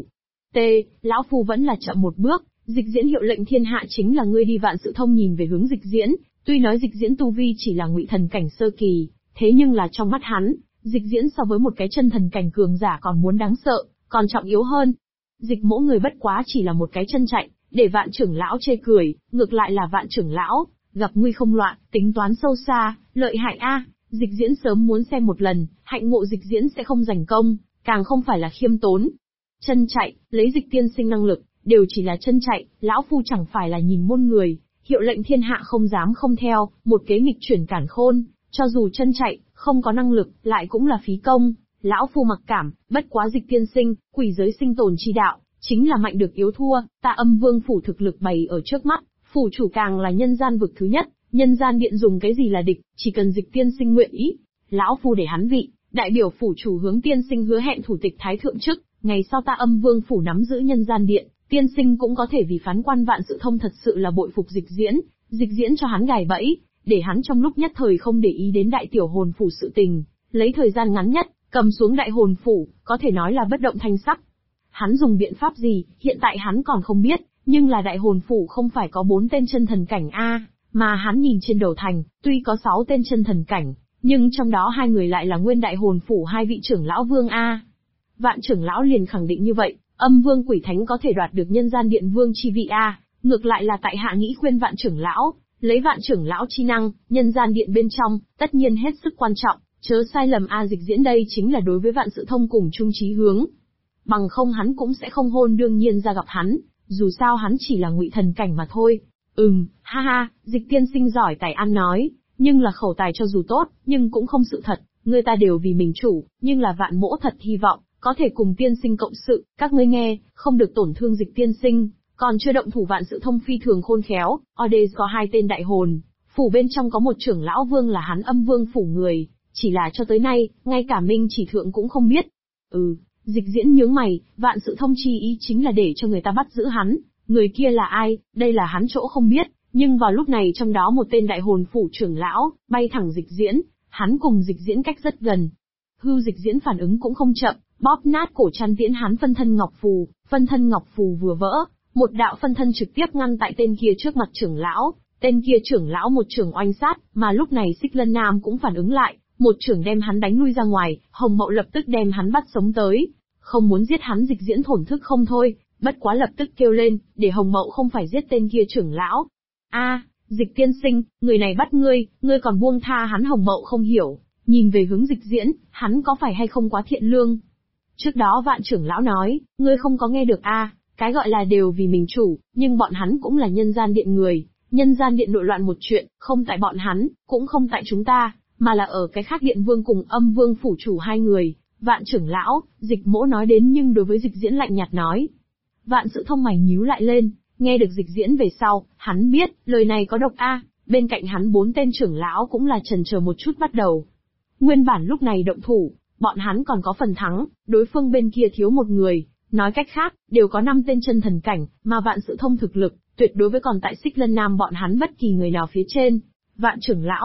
Lão phu vẫn là chậm một bước, Dịch Diễn hiệu lệnh thiên hạ chính là ngươi đi. Vạn Sự Thông nhìn về hướng Dịch Diễn, tuy nói Dịch Diễn tu vi chỉ là ngụy thần cảnh sơ kỳ, thế nhưng là trong mắt hắn, Dịch Diễn so với một cái chân thần cảnh cường giả còn muốn đáng sợ, còn trọng yếu hơn. Dịch Mỗ người bất quá chỉ là một cái chân chạy, để Vạn trưởng lão chê cười, ngược lại là Vạn trưởng lão, gặp nguy không loạn, tính toán sâu xa, lợi hại a. Dịch Diễn sớm muốn xem một lần, hạnh ngộ Dịch Diễn sẽ không giành công, càng không phải là khiêm tốn. Chân chạy, lấy Dịch tiên sinh năng lực, đều chỉ là chân chạy, lão phu chẳng phải là nhìn môn người, hiệu lệnh thiên hạ không dám không theo, một kế nghịch chuyển cản khôn, cho dù chân chạy, không có năng lực, lại cũng là phí công. Lão phu mặc cảm, bất quá Dịch tiên sinh, quỷ giới sinh tồn chi đạo, chính là mạnh được yếu thua, ta Âm Vương phủ thực lực bày ở trước mắt, phủ chủ càng là nhân gian vực thứ nhất, Nhân Gian Điện dùng cái gì là địch, chỉ cần Dịch tiên sinh nguyện ý, lão phu để hắn vị, đại biểu phủ chủ hướng tiên sinh hứa hẹn thủ tịch thái thượng chức, ngày sau ta Âm Vương phủ nắm giữ Nhân Gian Điện, tiên sinh cũng có thể vì phán quan. Vạn Sự Thông thật sự là bội phục Dịch Diễn, Dịch Diễn cho hắn gài bẫy, để hắn trong lúc nhất thời không để ý đến đại tiểu hồn phủ sự tình, lấy thời gian ngắn nhất, cầm xuống đại hồn phủ, có thể nói là bất động thanh sắc. Hắn dùng biện pháp gì, hiện tại hắn còn không biết, nhưng là đại hồn phủ không phải có 4 tên chân thần cảnh a, mà hắn nhìn trên đầu thành, tuy có 6 tên chân thần cảnh, nhưng trong đó 2 người lại là nguyên đại hồn phủ 2 vị trưởng lão vương a. Vạn trưởng lão liền khẳng định như vậy, Âm Vương Quỷ Thánh có thể đoạt được Nhân Gian Điện vương chi vị a, ngược lại là tại hạ nghĩ khuyên Vạn trưởng lão, lấy Vạn trưởng lão chi năng, Nhân Gian Điện bên trong, tất nhiên hết sức quan trọng, chớ sai lầm a. Dịch Diễn đây chính là đối với Vạn Sự Thông cùng chung chí hướng. Bằng không hắn cũng sẽ không hôn đương nhiên ra gặp hắn, dù sao hắn chỉ là ngụy thần cảnh mà thôi. Ha ha, Dịch tiên sinh giỏi tài ăn nói, nhưng là khẩu tài cho dù tốt, nhưng cũng không sự thật, người ta đều vì mình chủ, nhưng là Vạn mỗ thật hy vọng, có thể cùng tiên sinh cộng sự, các ngươi nghe, không được tổn thương Dịch tiên sinh, còn chưa động thủ. Vạn Sự Thông phi thường khôn khéo, Odes có 2 tên đại hồn, phủ bên trong có một trưởng lão vương là hắn Âm Vương phủ người, chỉ là cho tới nay, ngay cả Minh Chỉ Thượng cũng không biết. Dịch Diễn nhướng mày, Vạn Sự Thông chi ý chính là để cho người ta bắt giữ hắn, người kia là ai, đây là hắn chỗ không biết, nhưng vào lúc này trong đó một tên đại hồn phủ trưởng lão, bay thẳng Dịch Diễn, hắn cùng Dịch Diễn cách rất gần. Dịch Diễn phản ứng cũng không chậm, bóp nát cổ chăn tiễn hắn phân thân ngọc phù vừa vỡ, một đạo phân thân trực tiếp ngăn tại tên kia trước mặt trưởng lão, tên kia trưởng lão một trưởng oanh sát, mà lúc này Xích Lân Nam cũng phản ứng lại, một trưởng đem hắn đánh lui ra ngoài, Hồng Mậu lập tức đem hắn bắt sống tới. Không muốn giết hắn. Dịch Diễn thổn thức không thôi, bất quá lập tức kêu lên, để Hồng Mậu không phải giết tên kia trưởng lão. Dịch tiên sinh, người này bắt ngươi còn buông tha hắn. Hồng Mậu không hiểu, nhìn về hướng Dịch Diễn, hắn có phải hay không quá thiện lương. Trước đó Vạn trưởng lão nói, ngươi không có nghe được cái gọi là đều vì mình chủ, nhưng bọn hắn cũng là Nhân Gian Điện người, Nhân Gian Điện nội loạn một chuyện, không tại bọn hắn, cũng không tại chúng ta, mà là ở cái khác Điện Vương cùng Âm Vương phủ chủ 2 người. Vạn trưởng lão, Dịch mỗ nói đến, nhưng đối với Dịch Diễn lạnh nhạt nói. Vạn Sự Thông mày nhíu lại lên, nghe được Dịch Diễn về sau, hắn biết, lời này có độc bên cạnh hắn 4 tên trưởng lão cũng là chần chờ một chút bắt đầu. Nguyên bản lúc này động thủ, bọn hắn còn có phần thắng, đối phương bên kia thiếu một người, nói cách khác, đều có 5 tên chân thần cảnh, mà Vạn Sự Thông thực lực, tuyệt đối với còn tại Xích Lân Nam bọn hắn bất kỳ người nào phía trên. Vạn trưởng lão,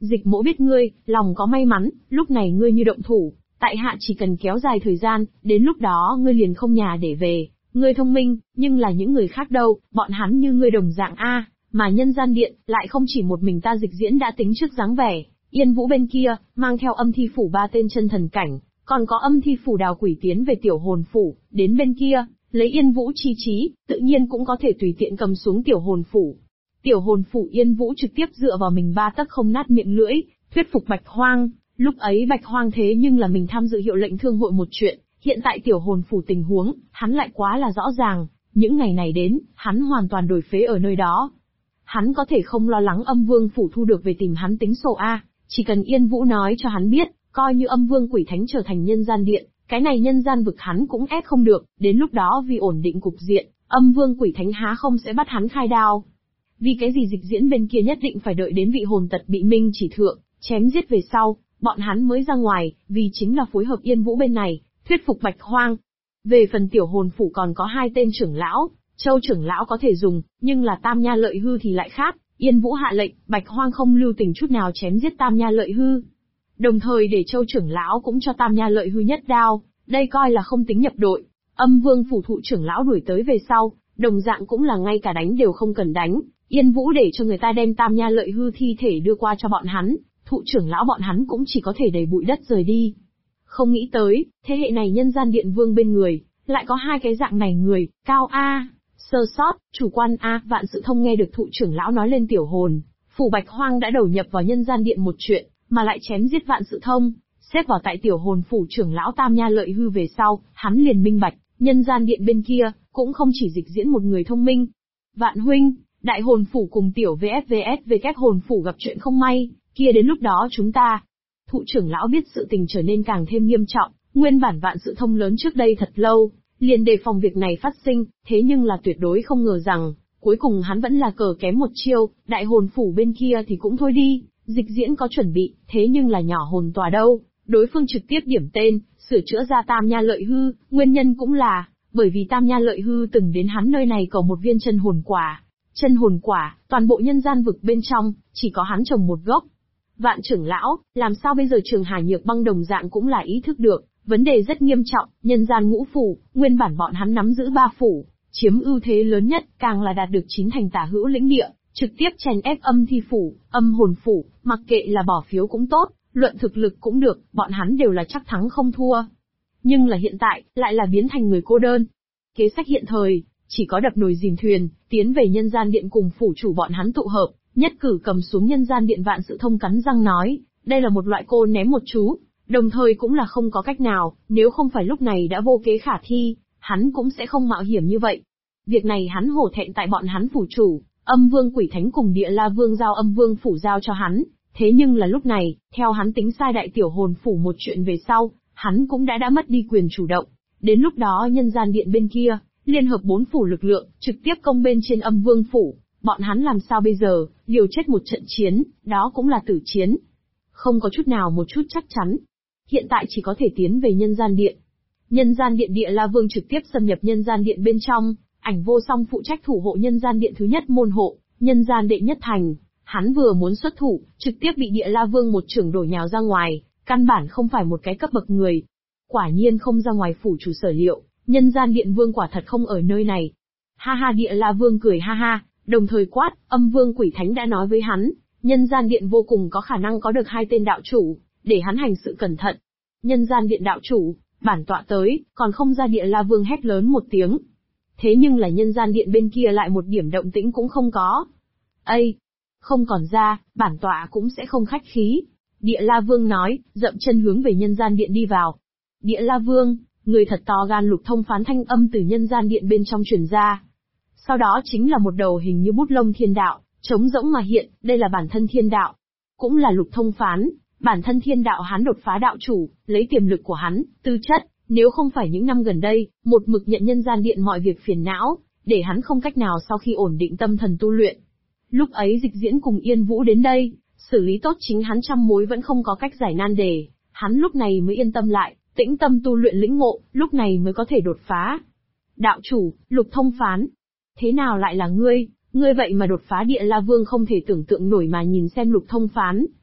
Dịch Mỗ biết ngươi, lòng có may mắn, lúc này ngươi như động thủ, tại hạ chỉ cần kéo dài thời gian, đến lúc đó ngươi liền không nhà để về. Ngươi thông minh, nhưng là những người khác đâu, bọn hắn như ngươi đồng dạng a, mà nhân gian điện, lại không chỉ một mình ta Dịch Diễn đã tính trước dáng vẻ. Yên Vũ bên kia, mang theo âm thi phủ 3 tên chân thần cảnh, còn có âm thi phủ Đào Quỷ tiến về tiểu hồn phủ, đến bên kia, lấy Yên Vũ chi trí, tự nhiên cũng có thể tùy tiện cầm xuống tiểu hồn phủ. Tiểu hồn phủ Yên Vũ trực tiếp dựa vào mình 3 tấc không nát miệng lưỡi, thuyết phục Bạch Hoang. Lúc ấy Bạch Hoang thế nhưng là mình tham dự hiệu lệnh thương hội một chuyện, hiện tại tiểu hồn phủ tình huống, hắn lại quá là rõ ràng, những ngày này đến, hắn hoàn toàn đổi phế ở nơi đó. Hắn có thể không lo lắng âm vương phủ thu được về tìm hắn tính sổ A, chỉ cần Yên Vũ nói cho hắn biết, coi như âm vương quỷ thánh trở thành nhân gian điện, cái này nhân gian vực hắn cũng ép không được, đến lúc đó vì ổn định cục diện, âm vương quỷ thánh há không sẽ bắt hắn khai đao. Vì cái gì Dịch Diễn bên kia nhất định phải đợi đến vị hồn tật bị minh chỉ thượng, chém giết về sau, bọn hắn mới ra ngoài, vì chính là phối hợp Yên Vũ bên này, thuyết phục Bạch Hoang. Về phần tiểu hồn phủ còn có 2 tên trưởng lão, Châu trưởng lão có thể dùng, nhưng là Tam Nha Lợi Hư thì lại khác, Yên Vũ hạ lệnh, Bạch Hoang không lưu tình chút nào chém giết Tam Nha Lợi Hư. Đồng thời để Châu trưởng lão cũng cho Tam Nha Lợi Hư nhất đao, đây coi là không tính nhập đội. Âm vương phủ thụ trưởng lão đuổi tới về sau, đồng dạng cũng là ngay cả đánh đều không cần đánh, Yên Vũ để cho người ta đem Tam Nha Lợi Hư thi thể đưa qua cho bọn hắn, thụ trưởng lão bọn hắn cũng chỉ có thể đẩy bụi đất rời đi. Không nghĩ tới, thế hệ này nhân gian điện vương bên người, lại có 2 cái dạng này người, cao A, sơ sót, chủ quan A. Vạn Sự Thông nghe được thụ trưởng lão nói lên tiểu hồn, phủ Bạch Hoang đã đầu nhập vào nhân gian điện một chuyện, mà lại chém giết Vạn Sự Thông, xếp vào tại tiểu hồn phủ trưởng lão Tam Nha Lợi Hư về sau, hắn liền minh bạch, nhân gian điện bên kia, cũng không chỉ Dịch Diễn một người thông minh. Vạn huynh, đại hồn phủ cùng tiểu VSVS về các hồn phủ gặp chuyện không may, kia đến lúc đó chúng ta. Thụ trưởng lão biết sự tình trở nên càng thêm nghiêm trọng, nguyên bản Vạn Sự Thông lớn trước đây thật lâu, liền đề phòng việc này phát sinh, thế nhưng là tuyệt đối không ngờ rằng, cuối cùng hắn vẫn là cờ kém một chiêu, đại hồn phủ bên kia thì cũng thôi đi, Dịch Diễn có chuẩn bị, thế nhưng là nhỏ hồn tòa đâu, đối phương trực tiếp điểm tên, sửa chữa ra Tam Nha Lợi Hư, nguyên nhân cũng là, bởi vì Tam Nha Lợi Hư từng đến hắn nơi này cầu một viên chân hồn quả. Chân hồn quả, toàn bộ nhân gian vực bên trong, chỉ có hắn trồng một gốc. Vạn trưởng lão, làm sao bây giờ Trường Hà Nhược Băng đồng dạng cũng là ý thức được, vấn đề rất nghiêm trọng, nhân gian ngũ phủ, nguyên bản bọn hắn nắm giữ 3 phủ, chiếm ưu thế lớn nhất, càng là đạt được 9 thành tả hữu lĩnh địa, trực tiếp chèn ép âm thi phủ, âm hồn phủ, mặc kệ là bỏ phiếu cũng tốt, luận thực lực cũng được, bọn hắn đều là chắc thắng không thua. Nhưng là hiện tại, lại là biến thành người cô đơn. Kế sách hiện thời, chỉ có đập nồi dìm thuyền, tiến về nhân gian điện cùng phủ chủ bọn hắn tụ hợp, nhất cử cầm xuống nhân gian điện. Vạn Sự Thông cắn răng nói, đây là một loại cô ném một chú, đồng thời cũng là không có cách nào, nếu không phải lúc này đã vô kế khả thi, hắn cũng sẽ không mạo hiểm như vậy. Việc này hắn hổ thẹn tại bọn hắn phủ chủ, âm vương quỷ thánh cùng địa la vương giao âm vương phủ giao cho hắn, thế nhưng là lúc này, theo hắn tính sai đại tiểu hồn phủ một chuyện về sau, hắn cũng đã mất đi quyền chủ động. Đến lúc đó nhân gian điện bên kia, liên hợp 4 phủ lực lượng, trực tiếp công bên trên âm vương phủ, bọn hắn làm sao bây giờ, liều chết một trận chiến, đó cũng là tử chiến. Không có chút nào một chút chắc chắn. Hiện tại chỉ có thể tiến về nhân gian điện. Nhân gian điện địa la vương trực tiếp xâm nhập nhân gian điện bên trong, Ảnh Vô Song phụ trách thủ hộ nhân gian điện thứ nhất môn hộ, nhân gian đệ nhất thành. Hắn vừa muốn xuất thủ, trực tiếp bị địa la vương một chưởng đổ nhào ra ngoài, căn bản không phải một cái cấp bậc người. Quả nhiên không ra ngoài phủ chủ sở liệu, nhân gian điện vương quả thật không ở nơi này. Ha ha, địa la vương cười ha ha, đồng thời quát, âm vương quỷ thánh đã nói với hắn, nhân gian điện vô cùng có khả năng có được 2 tên đạo chủ, để hắn hành sự cẩn thận. Nhân gian điện đạo chủ, bản tọa tới, còn không ra. Địa la vương hét lớn một tiếng. Thế nhưng là nhân gian điện bên kia lại một điểm động tĩnh cũng không có. Ây! Không còn ra, bản tọa cũng sẽ không khách khí. Địa la vương nói, dậm chân hướng về nhân gian điện đi vào. Địa la vương, người thật to gan. Lục Thông Phán thanh âm từ nhân gian điện bên trong truyền ra. Sau đó chính là một đầu hình như bút lông thiên đạo, trống rỗng mà hiện, đây là bản thân thiên đạo. Cũng là Lục Thông Phán, bản thân thiên đạo hắn đột phá đạo chủ, lấy tiềm lực của hắn, tư chất, nếu không phải những năm gần đây, một mực nhận nhân gian điện mọi việc phiền não, để hắn không cách nào sau khi ổn định tâm thần tu luyện. Lúc ấy Dịch Diễn cùng Yên Vũ đến đây, xử lý tốt chính hắn trăm mối vẫn không có cách giải nan đề, hắn lúc này mới yên tâm lại, tĩnh tâm tu luyện lĩnh ngộ, lúc này mới có thể đột phá. Đạo chủ, Lục Thông Phán. Thế nào lại là ngươi vậy mà đột phá? Địa la vương không thể tưởng tượng nổi mà nhìn xem Lục Thông Phán.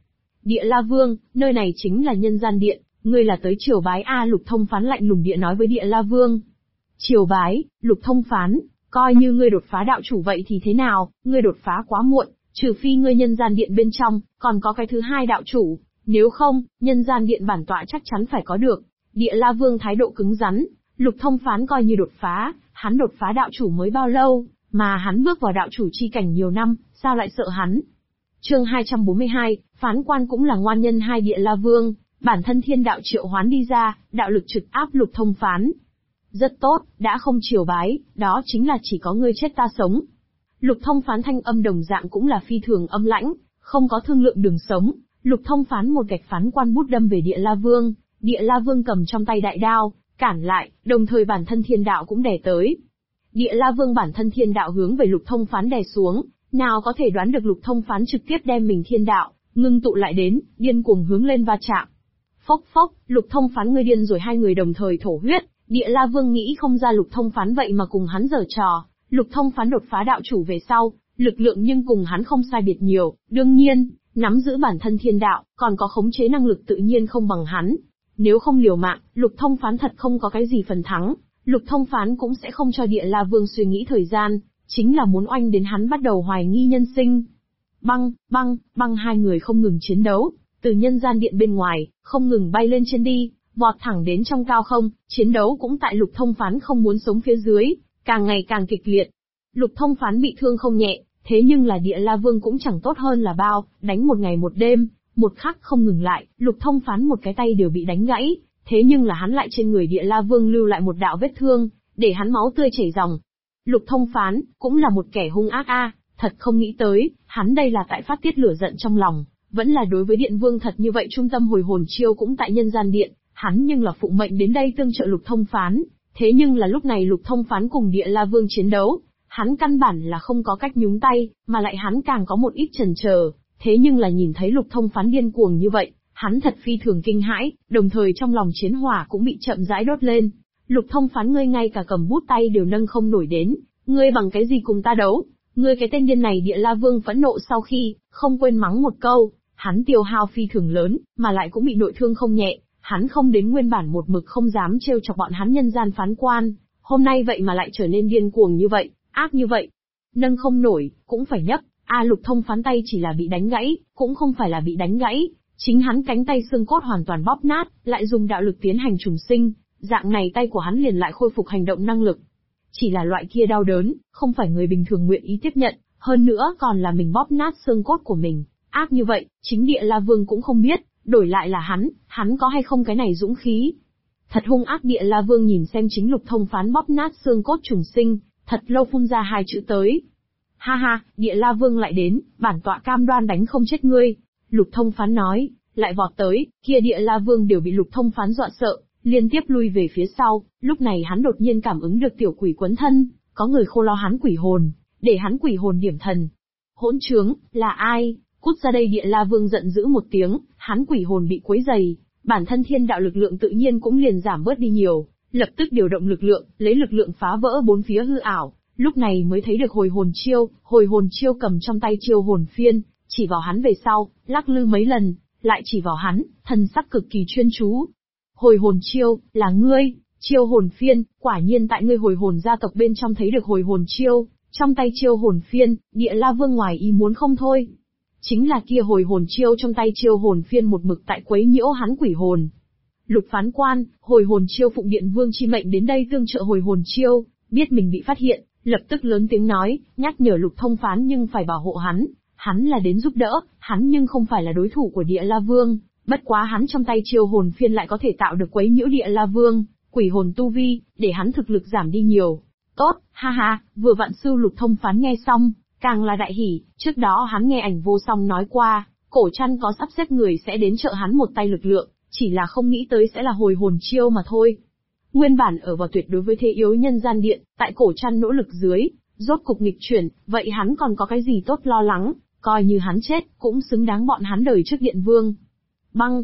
Địa La Vương, nơi này chính là Nhân Gian Điện, ngươi là tới triều bái a? Lục Thông Phán lạnh lùng địa nói với Địa La Vương. Triều bái? Lục Thông Phán, coi như ngươi đột phá đạo chủ vậy thì thế nào, ngươi đột phá quá muộn, trừ phi ngươi Nhân Gian Điện bên trong, còn có cái thứ hai đạo chủ, nếu không, Nhân Gian Điện bản tọa chắc chắn phải có được. Địa La Vương thái độ cứng rắn, Lục Thông Phán coi như đột phá, hắn đột phá đạo chủ mới bao lâu, mà hắn bước vào đạo chủ chi cảnh nhiều năm, sao lại sợ hắn? Chương 242, phán quan cũng là ngoan nhân hai. Địa La Vương, bản thân thiên đạo triệu hoán đi ra, đạo lực trực áp Lục Thông Phán. Rất tốt, đã không triều bái, đó chính là chỉ có ngươi chết ta sống. Lục Thông Phán thanh âm đồng dạng cũng là phi thường âm lãnh, không có thương lượng đường sống. Lục Thông Phán một gạch phán quan bút đâm về Địa La Vương, Địa La Vương cầm trong tay đại đao, cản lại, đồng thời bản thân thiên đạo cũng đè tới. Địa La Vương bản thân thiên đạo hướng về Lục Thông Phán đè xuống, nào có thể đoán được Lục Thông Phán trực tiếp đem mình thiên đạo ngưng tụ lại đến, điên cuồng hướng lên va chạm. Phốc phốc, Lục Thông Phán ngươi điên rồi, hai người đồng thời thổ huyết. Địa La Vương nghĩ không ra Lục Thông Phán vậy mà cùng hắn giở trò. Lục Thông Phán đột phá đạo chủ về sau, lực lượng nhưng cùng hắn không sai biệt nhiều, đương nhiên, nắm giữ bản thân thiên đạo, còn có khống chế năng lực tự nhiên không bằng hắn. Nếu không liều mạng, Lục Thông Phán thật không có cái gì phần thắng. Lục Thông Phán cũng sẽ không cho Địa La Vương suy nghĩ thời gian, chính là muốn oanh đến hắn bắt đầu hoài nghi nhân sinh. Băng, băng, băng, hai người không ngừng chiến đấu, từ Nhân Gian Điện bên ngoài, không ngừng bay lên trên đi, vọt thẳng đến trong cao không, chiến đấu cũng tại Lục Thông Phán không muốn sống phía dưới, càng ngày càng kịch liệt. Lục Thông Phán bị thương không nhẹ, thế nhưng là Địa La Vương cũng chẳng tốt hơn là bao, đánh một ngày một đêm, một khắc không ngừng lại, Lục Thông Phán một cái tay đều bị đánh gãy, thế nhưng là hắn lại trên người Địa La Vương lưu lại một đạo vết thương, để hắn máu tươi chảy ròng. Lục Thông Phán, cũng là một kẻ hung ác a, thật không nghĩ tới, hắn đây là tại phát tiết lửa giận trong lòng, vẫn là đối với Điện Vương thật như vậy. Trung tâm hồi hồn chiêu cũng tại Nhân Gian Điện, hắn nhưng là phụng mệnh đến đây tương trợ Lục Thông Phán, thế nhưng là lúc này Lục Thông Phán cùng Địa La Vương chiến đấu, hắn căn bản là không có cách nhúng tay, mà lại hắn càng có một ít chần chờ, thế nhưng là nhìn thấy Lục Thông Phán điên cuồng như vậy, hắn thật phi thường kinh hãi, đồng thời trong lòng chiến hỏa cũng bị chậm rãi đốt lên. Lục Thông Phán ngươi ngay cả cầm bút tay đều nâng không nổi đến, ngươi bằng cái gì cùng ta đấu? Ngươi cái tên điên này! Địa La Vương phẫn nộ sau khi, không quên mắng một câu, hắn tiêu hao phi thường lớn, mà lại cũng bị nội thương không nhẹ, hắn không đến nguyên bản một mực không dám trêu chọc bọn hắn nhân gian phán quan, hôm nay vậy mà lại trở nên điên cuồng như vậy, ác như vậy. Nâng không nổi, cũng phải nhấc, Lục Thông Phán tay chỉ là bị đánh gãy, cũng không phải là bị đánh gãy, chính hắn cánh tay xương cốt hoàn toàn bóp nát, lại dùng đạo lực tiến hành trùng sinh, dạng này tay của hắn liền lại khôi phục hành động năng lực. Chỉ là loại kia đau đớn, không phải người bình thường nguyện ý tiếp nhận, hơn nữa còn là mình bóp nát xương cốt của mình, ác như vậy, chính Địa La Vương cũng không biết, đổi lại là hắn có hay không cái này dũng khí. Thật hung ác! Địa La Vương nhìn xem chính Lục Thông Phán bóp nát xương cốt trùng sinh, thật lâu phun ra hai chữ tới. Ha ha, Địa La Vương lại đến, bản tọa cam đoan đánh không chết ngươi. Lục Thông Phán nói, lại vọt tới, kia Địa La Vương đều bị Lục Thông Phán dọa sợ, liên tiếp lui về phía sau. Lúc này hắn đột nhiên cảm ứng được tiểu quỷ quấn thân, có người khô lo hắn quỷ hồn, để hắn quỷ hồn điểm thần. Hỗn trướng, là ai? Cút ra đây! Địa La Vương giận dữ một tiếng, hắn quỷ hồn bị quấy dày, bản thân thiên đạo lực lượng tự nhiên cũng liền giảm bớt đi nhiều, lập tức điều động lực lượng, lấy lực lượng phá vỡ bốn phía hư ảo, lúc này mới thấy được hồi hồn chiêu cầm trong tay chiêu hồn phiên, chỉ vào hắn về sau, lắc lư mấy lần, lại chỉ vào hắn, thần sắc cực kỳ chuyên chú. Hồi hồn chiêu, là ngươi? Chiêu hồn phiên, quả nhiên tại ngươi hồi hồn gia tộc bên trong thấy được hồi hồn chiêu, trong tay chiêu hồn phiên. Địa La Vương ngoài ý muốn không thôi. Chính là kia hồi hồn chiêu trong tay chiêu hồn phiên một mực tại quấy nhiễu hắn quỷ hồn. Lục phán quan, hồi hồn chiêu phụng Điện Vương chi mệnh đến đây tương trợ hồi hồn chiêu, biết mình bị phát hiện, lập tức lớn tiếng nói, nhắc nhở Lục Thông Phán nhưng phải bảo hộ hắn là đến giúp đỡ, hắn nhưng không phải là đối thủ của Địa La Vương, bất quá hắn trong tay chiêu hồn phiên lại có thể tạo được quấy nhiễu Địa La Vương, quỷ hồn tu vi, để hắn thực lực giảm đi nhiều. Tốt, ha ha, vừa vặn sư Lục Thông Phán nghe xong, càng là đại hỉ, trước đó hắn nghe Ảnh Vô Song nói qua, Cổ Trăn có sắp xếp người sẽ đến trợ hắn một tay lực lượng, chỉ là không nghĩ tới sẽ là hồi hồn chiêu mà thôi. Nguyên bản ở vào tuyệt đối với thế yếu Nhân Gian Điện, tại Cổ Trăn nỗ lực dưới, rốt cục nghịch chuyển, vậy hắn còn có cái gì tốt lo lắng, coi như hắn chết, cũng xứng đáng bọn hắn đời trước Điện Vương. Băng!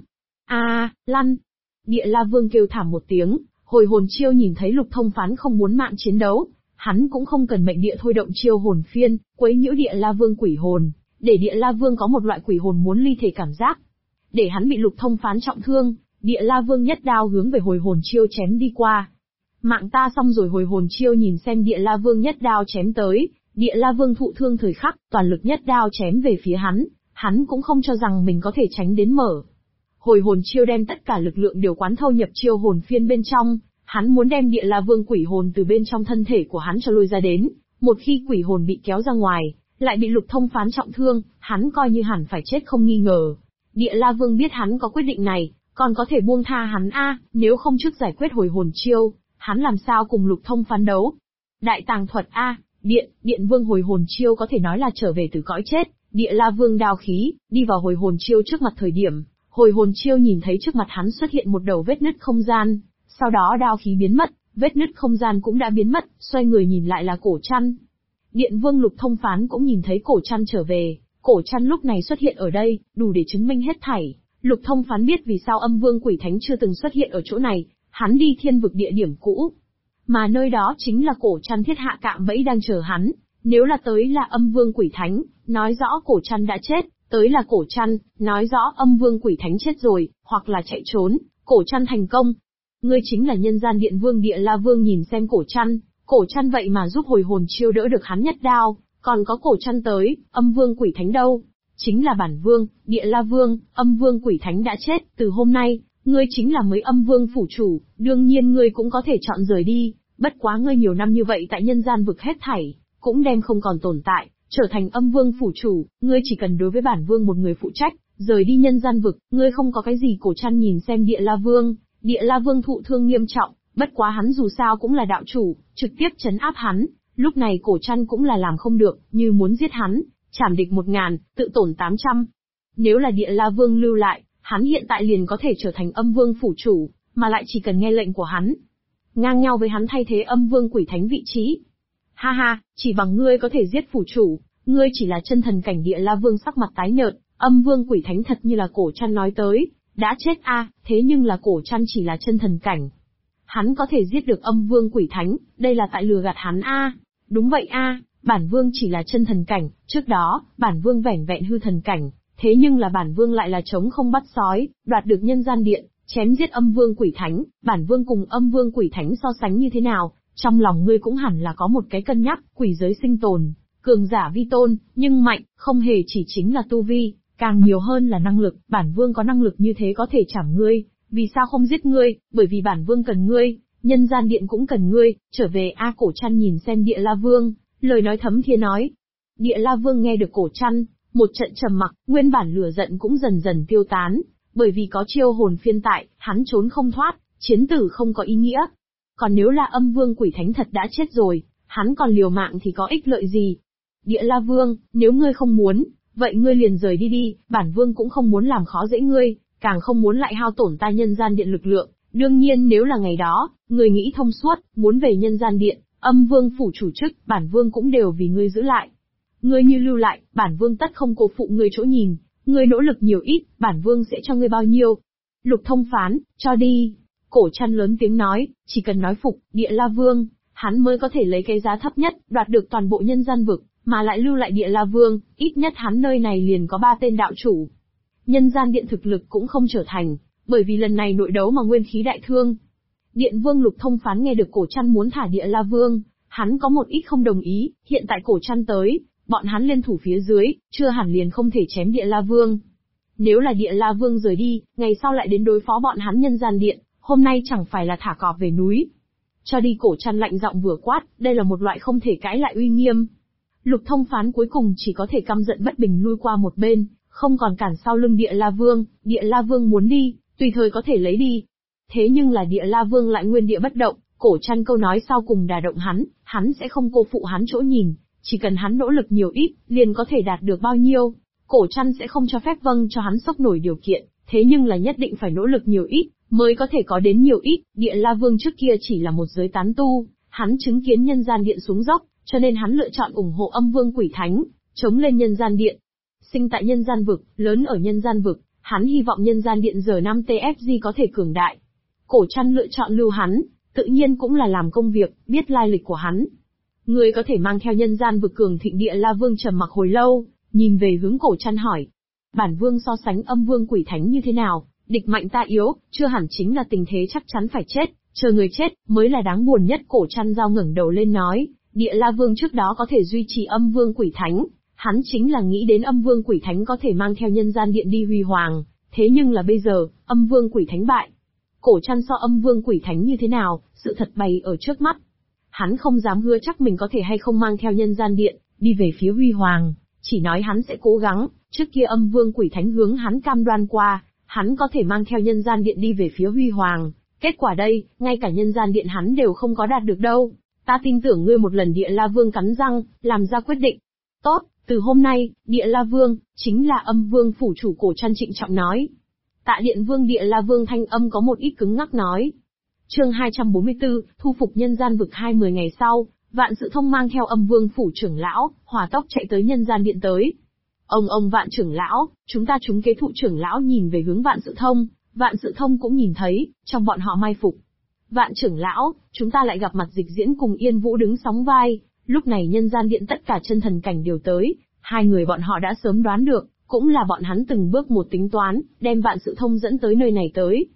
Lăn! Địa La Vương kêu thảm một tiếng, hồi hồn chiêu nhìn thấy Lục Thông Phán không muốn mạng chiến đấu, hắn cũng không cần mệnh địa thôi động chiêu hồn phiên, quấy nhiễu Địa La Vương quỷ hồn, để Địa La Vương có một loại quỷ hồn muốn ly thể cảm giác. để hắn bị Lục Thông Phán trọng thương. Địa La Vương nhất đao hướng về hồi hồn chiêu chém đi qua. Mạng ta xong rồi. Hồi hồn chiêu nhìn xem Địa La Vương nhất đao chém tới, Địa La Vương thụ thương thời khắc, toàn lực nhất đao chém về phía hắn cũng không cho rằng mình có thể tránh đến mở. Hồi hồn chiêu đem tất cả lực lượng đều quán thâu nhập chiêu hồn phiên bên trong, hắn muốn đem Địa La Vương quỷ hồn từ bên trong thân thể của hắn cho lôi ra đến, một khi quỷ hồn bị kéo ra ngoài, lại bị Lục Thông Phán trọng thương, hắn coi như hẳn phải chết không nghi ngờ. Địa La Vương biết hắn có quyết định này, còn có thể buông tha hắn nếu không trước giải quyết hồi hồn chiêu, hắn làm sao cùng Lục Thông Phán đấu. Đại tàng thuật Điện Vương hồi hồn chiêu có thể nói là trở về từ cõi chết, Địa La Vương đao khí, đi vào hồi hồn chiêu trước mặt thời điểm, hồi hồn chiêu nhìn thấy trước mặt hắn xuất hiện một đầu vết nứt không gian, sau đó đao khí biến mất, vết nứt không gian cũng đã biến mất, xoay người nhìn lại là cổ chăn. Điện Vương Lục Thông Phán cũng nhìn thấy cổ chăn trở về, cổ chăn lúc này xuất hiện ở đây, đủ để chứng minh hết thảy. Lục Thông Phán biết vì sao Âm Vương Quỷ Thánh chưa từng xuất hiện ở chỗ này, hắn đi thiên vực địa điểm cũ. Mà nơi đó chính là cổ chăn thiết hạ cạm bẫy đang chờ hắn, nếu là tới là Âm Vương Quỷ Thánh, nói rõ cổ chăn đã chết, tới là cổ chăn, nói rõ Âm Vương Quỷ Thánh chết rồi, hoặc là chạy trốn, cổ chăn thành công. Ngươi chính là Nhân Gian Điện Vương. Địa La Vương nhìn xem cổ chăn vậy mà giúp hồi hồn chiêu đỡ được hắn nhất đao, còn có cổ chăn tới, Âm Vương Quỷ Thánh đâu? Chính là bản vương, Địa La Vương, Âm Vương Quỷ Thánh đã chết, từ hôm nay, ngươi chính là mới Âm Vương phủ chủ, đương nhiên ngươi cũng có thể chọn rời đi, bất quá ngươi nhiều năm như vậy tại nhân gian vực hết thảy, cũng đem không còn tồn tại, trở thành Âm Vương phủ chủ, ngươi chỉ cần đối với bản vương một người phụ trách, rời đi nhân gian vực, ngươi không có cái gì. Cổ chăn nhìn xem Địa La Vương thụ thương nghiêm trọng, bất quá hắn dù sao cũng là đạo chủ, trực tiếp trấn áp hắn, lúc này cổ chăn cũng là làm không được, như muốn giết hắn, chảm địch 1000, tự tổn 800. Nếu là Địa La Vương lưu lại, hắn hiện tại liền có thể trở thành Âm Vương phủ chủ, mà lại chỉ cần nghe lệnh của hắn, ngang nhau với hắn thay thế Âm Vương Quỷ Thánh vị trí. Ha ha, chỉ bằng ngươi có thể giết phủ chủ, ngươi chỉ là chân thần cảnh. Địa La Vương sắc mặt tái nhợt, Âm Vương Quỷ Thánh thật như là cổ chăn nói tới, đã chết thế nhưng là cổ chăn chỉ là chân thần cảnh. Hắn có thể giết được Âm Vương Quỷ Thánh, đây là tại lừa gạt hắn Đúng vậy bản vương chỉ là chân thần cảnh, trước đó, bản vương vẻn vẹn hư thần cảnh, thế nhưng là bản vương lại là trống không bắt sói, đoạt được nhân gian điện, chém giết Âm Vương Quỷ Thánh, bản vương cùng Âm Vương Quỷ Thánh so sánh như thế nào, trong lòng ngươi cũng hẳn là có một cái cân nhắc. Quỷ giới sinh tồn, cường giả vi tôn, nhưng mạnh, không hề chỉ chính là tu vi, càng nhiều hơn là năng lực, bản vương có năng lực như thế có thể chảm ngươi, vì sao không giết ngươi, bởi vì bản vương cần ngươi, nhân gian điện cũng cần ngươi, trở về cổ chăn nhìn xem Địa La Vương, lời nói thấm thía nói. Địa La Vương nghe được cổ chăn, một trận trầm mặc, nguyên bản lửa giận cũng dần dần tiêu tán, bởi vì có chiêu hồn phiên tại, hắn trốn không thoát, chiến tử không có ý nghĩa. Còn nếu là Âm Vương Quỷ Thánh thật đã chết rồi, hắn còn liều mạng thì có ích lợi gì? Địa La Vương, nếu ngươi không muốn, vậy ngươi liền rời đi, bản vương cũng không muốn làm khó dễ ngươi, càng không muốn lại hao tổn ta nhân gian điện lực lượng. Đương nhiên nếu là ngày đó, ngươi nghĩ thông suốt, muốn về nhân gian điện, Âm Vương phủ chủ chức, bản vương cũng đều vì ngươi giữ lại. Ngươi như lưu lại, bản vương tất không cô phụ ngươi chỗ nhìn, ngươi nỗ lực nhiều ít, bản vương sẽ cho ngươi bao nhiêu. Lục Thông Phán, cho đi. Cổ chăn lớn tiếng nói, chỉ cần nói phục, Địa La Vương, hắn mới có thể lấy cái giá thấp nhất, đoạt được toàn bộ nhân gian vực, mà lại lưu lại Địa La Vương, ít nhất hắn nơi này liền có 3 tên đạo chủ. Nhân gian điện thực lực cũng không trở thành, bởi vì lần này nội đấu mà nguyên khí đại thương. Điện Vương Lục Thông Phán nghe được cổ chăn muốn thả Địa La Vương, hắn có một ít không đồng ý, hiện tại cổ chăn tới, bọn hắn liên thủ phía dưới, chưa hẳn liền không thể chém Địa La Vương. Nếu là Địa La Vương rời đi, ngày sau lại đến đối phó bọn hắn nhân gian điện, hôm nay chẳng phải là thả cọp về núi. Cho đi. Cổ chăn lạnh giọng vừa quát, đây là một loại không thể cãi lại uy nghiêm. Lục Thông Phán cuối cùng chỉ có thể căm giận bất bình lui qua một bên, không còn cản sau lưng Địa La Vương. Địa La Vương muốn đi, tùy thời có thể lấy đi. Thế nhưng là Địa La Vương lại nguyên địa bất động, cổ chăn câu nói sau cùng đả động hắn sẽ không cô phụ hắn chỗ nhìn, chỉ cần hắn nỗ lực nhiều ít, liền có thể đạt được bao nhiêu. Cổ chăn sẽ không cho phép vâng cho hắn sốc nổi điều kiện, thế nhưng là nhất định phải nỗ lực nhiều ít, mới có thể có đến nhiều ít. Địa La Vương trước kia chỉ là một giới tán tu, hắn chứng kiến nhân gian điện xuống dốc, cho nên hắn lựa chọn ủng hộ Âm Vương Quỷ Thánh, chống lên nhân gian điện. Sinh tại nhân gian vực, lớn ở nhân gian vực, hắn hy vọng nhân gian điện giờ 5 TFG có thể cường đại. Cổ chăn lựa chọn lưu hắn, tự nhiên cũng là làm công việc, biết lai lịch của hắn. Người có thể mang theo nhân gian vực cường thịnh. Địa La Vương trầm mặc hồi lâu, nhìn về hướng cổ chăn hỏi. Bản vương so sánh âm vương quỷ thánh như thế nào, địch mạnh ta yếu, chưa hẳn chính là tình thế chắc chắn phải chết, chờ người chết, mới là đáng buồn nhất. Cổ Trăn Dao ngẩng đầu lên nói, Địa La Vương trước đó có thể duy trì âm vương quỷ thánh, hắn chính là nghĩ đến âm vương quỷ thánh có thể mang theo nhân gian điện đi huy hoàng, thế nhưng là bây giờ, âm vương quỷ thánh bại. Cổ Trăn so âm vương quỷ thánh như thế nào, sự thật bày ở trước mắt. Hắn không dám hứa chắc mình có thể hay không mang theo nhân gian điện, đi về phía huy hoàng, chỉ nói hắn sẽ cố gắng, trước kia âm vương quỷ thánh hướng hắn cam đoan qua, hắn có thể mang theo nhân gian điện đi về phía huy hoàng. Kết quả đây, ngay cả nhân gian điện hắn đều không có đạt được đâu. Ta tin tưởng ngươi một lần. Địa La Vương cắn răng, làm ra quyết định. Tốt, từ hôm nay, Địa La Vương, chính là âm vương phủ chủ. Cổ Trăn trịnh trọng nói. Tạ Điện Vương. Địa La Vương thanh âm có một ít cứng ngắc nói. Chương 244, thu phục nhân gian vực. 20 ngày sau, Vạn Sự Thông mang theo âm vương phủ trưởng lão, hỏa tốc chạy tới nhân gian điện tới. Ông Vạn trưởng lão, chúng ta kế thụ. Trưởng lão nhìn về hướng Vạn Sự Thông, Vạn Sự Thông cũng nhìn thấy, trong bọn họ mai phục. Vạn trưởng lão, chúng ta lại gặp mặt Dịch Diễn cùng Yên Vũ đứng sóng vai. Lúc này nhân gian điện tất cả chân thần cảnh đều tới, hai người bọn họ đã sớm đoán được, cũng là bọn hắn từng bước một tính toán, đem Vạn Sự Thông dẫn tới nơi này tới.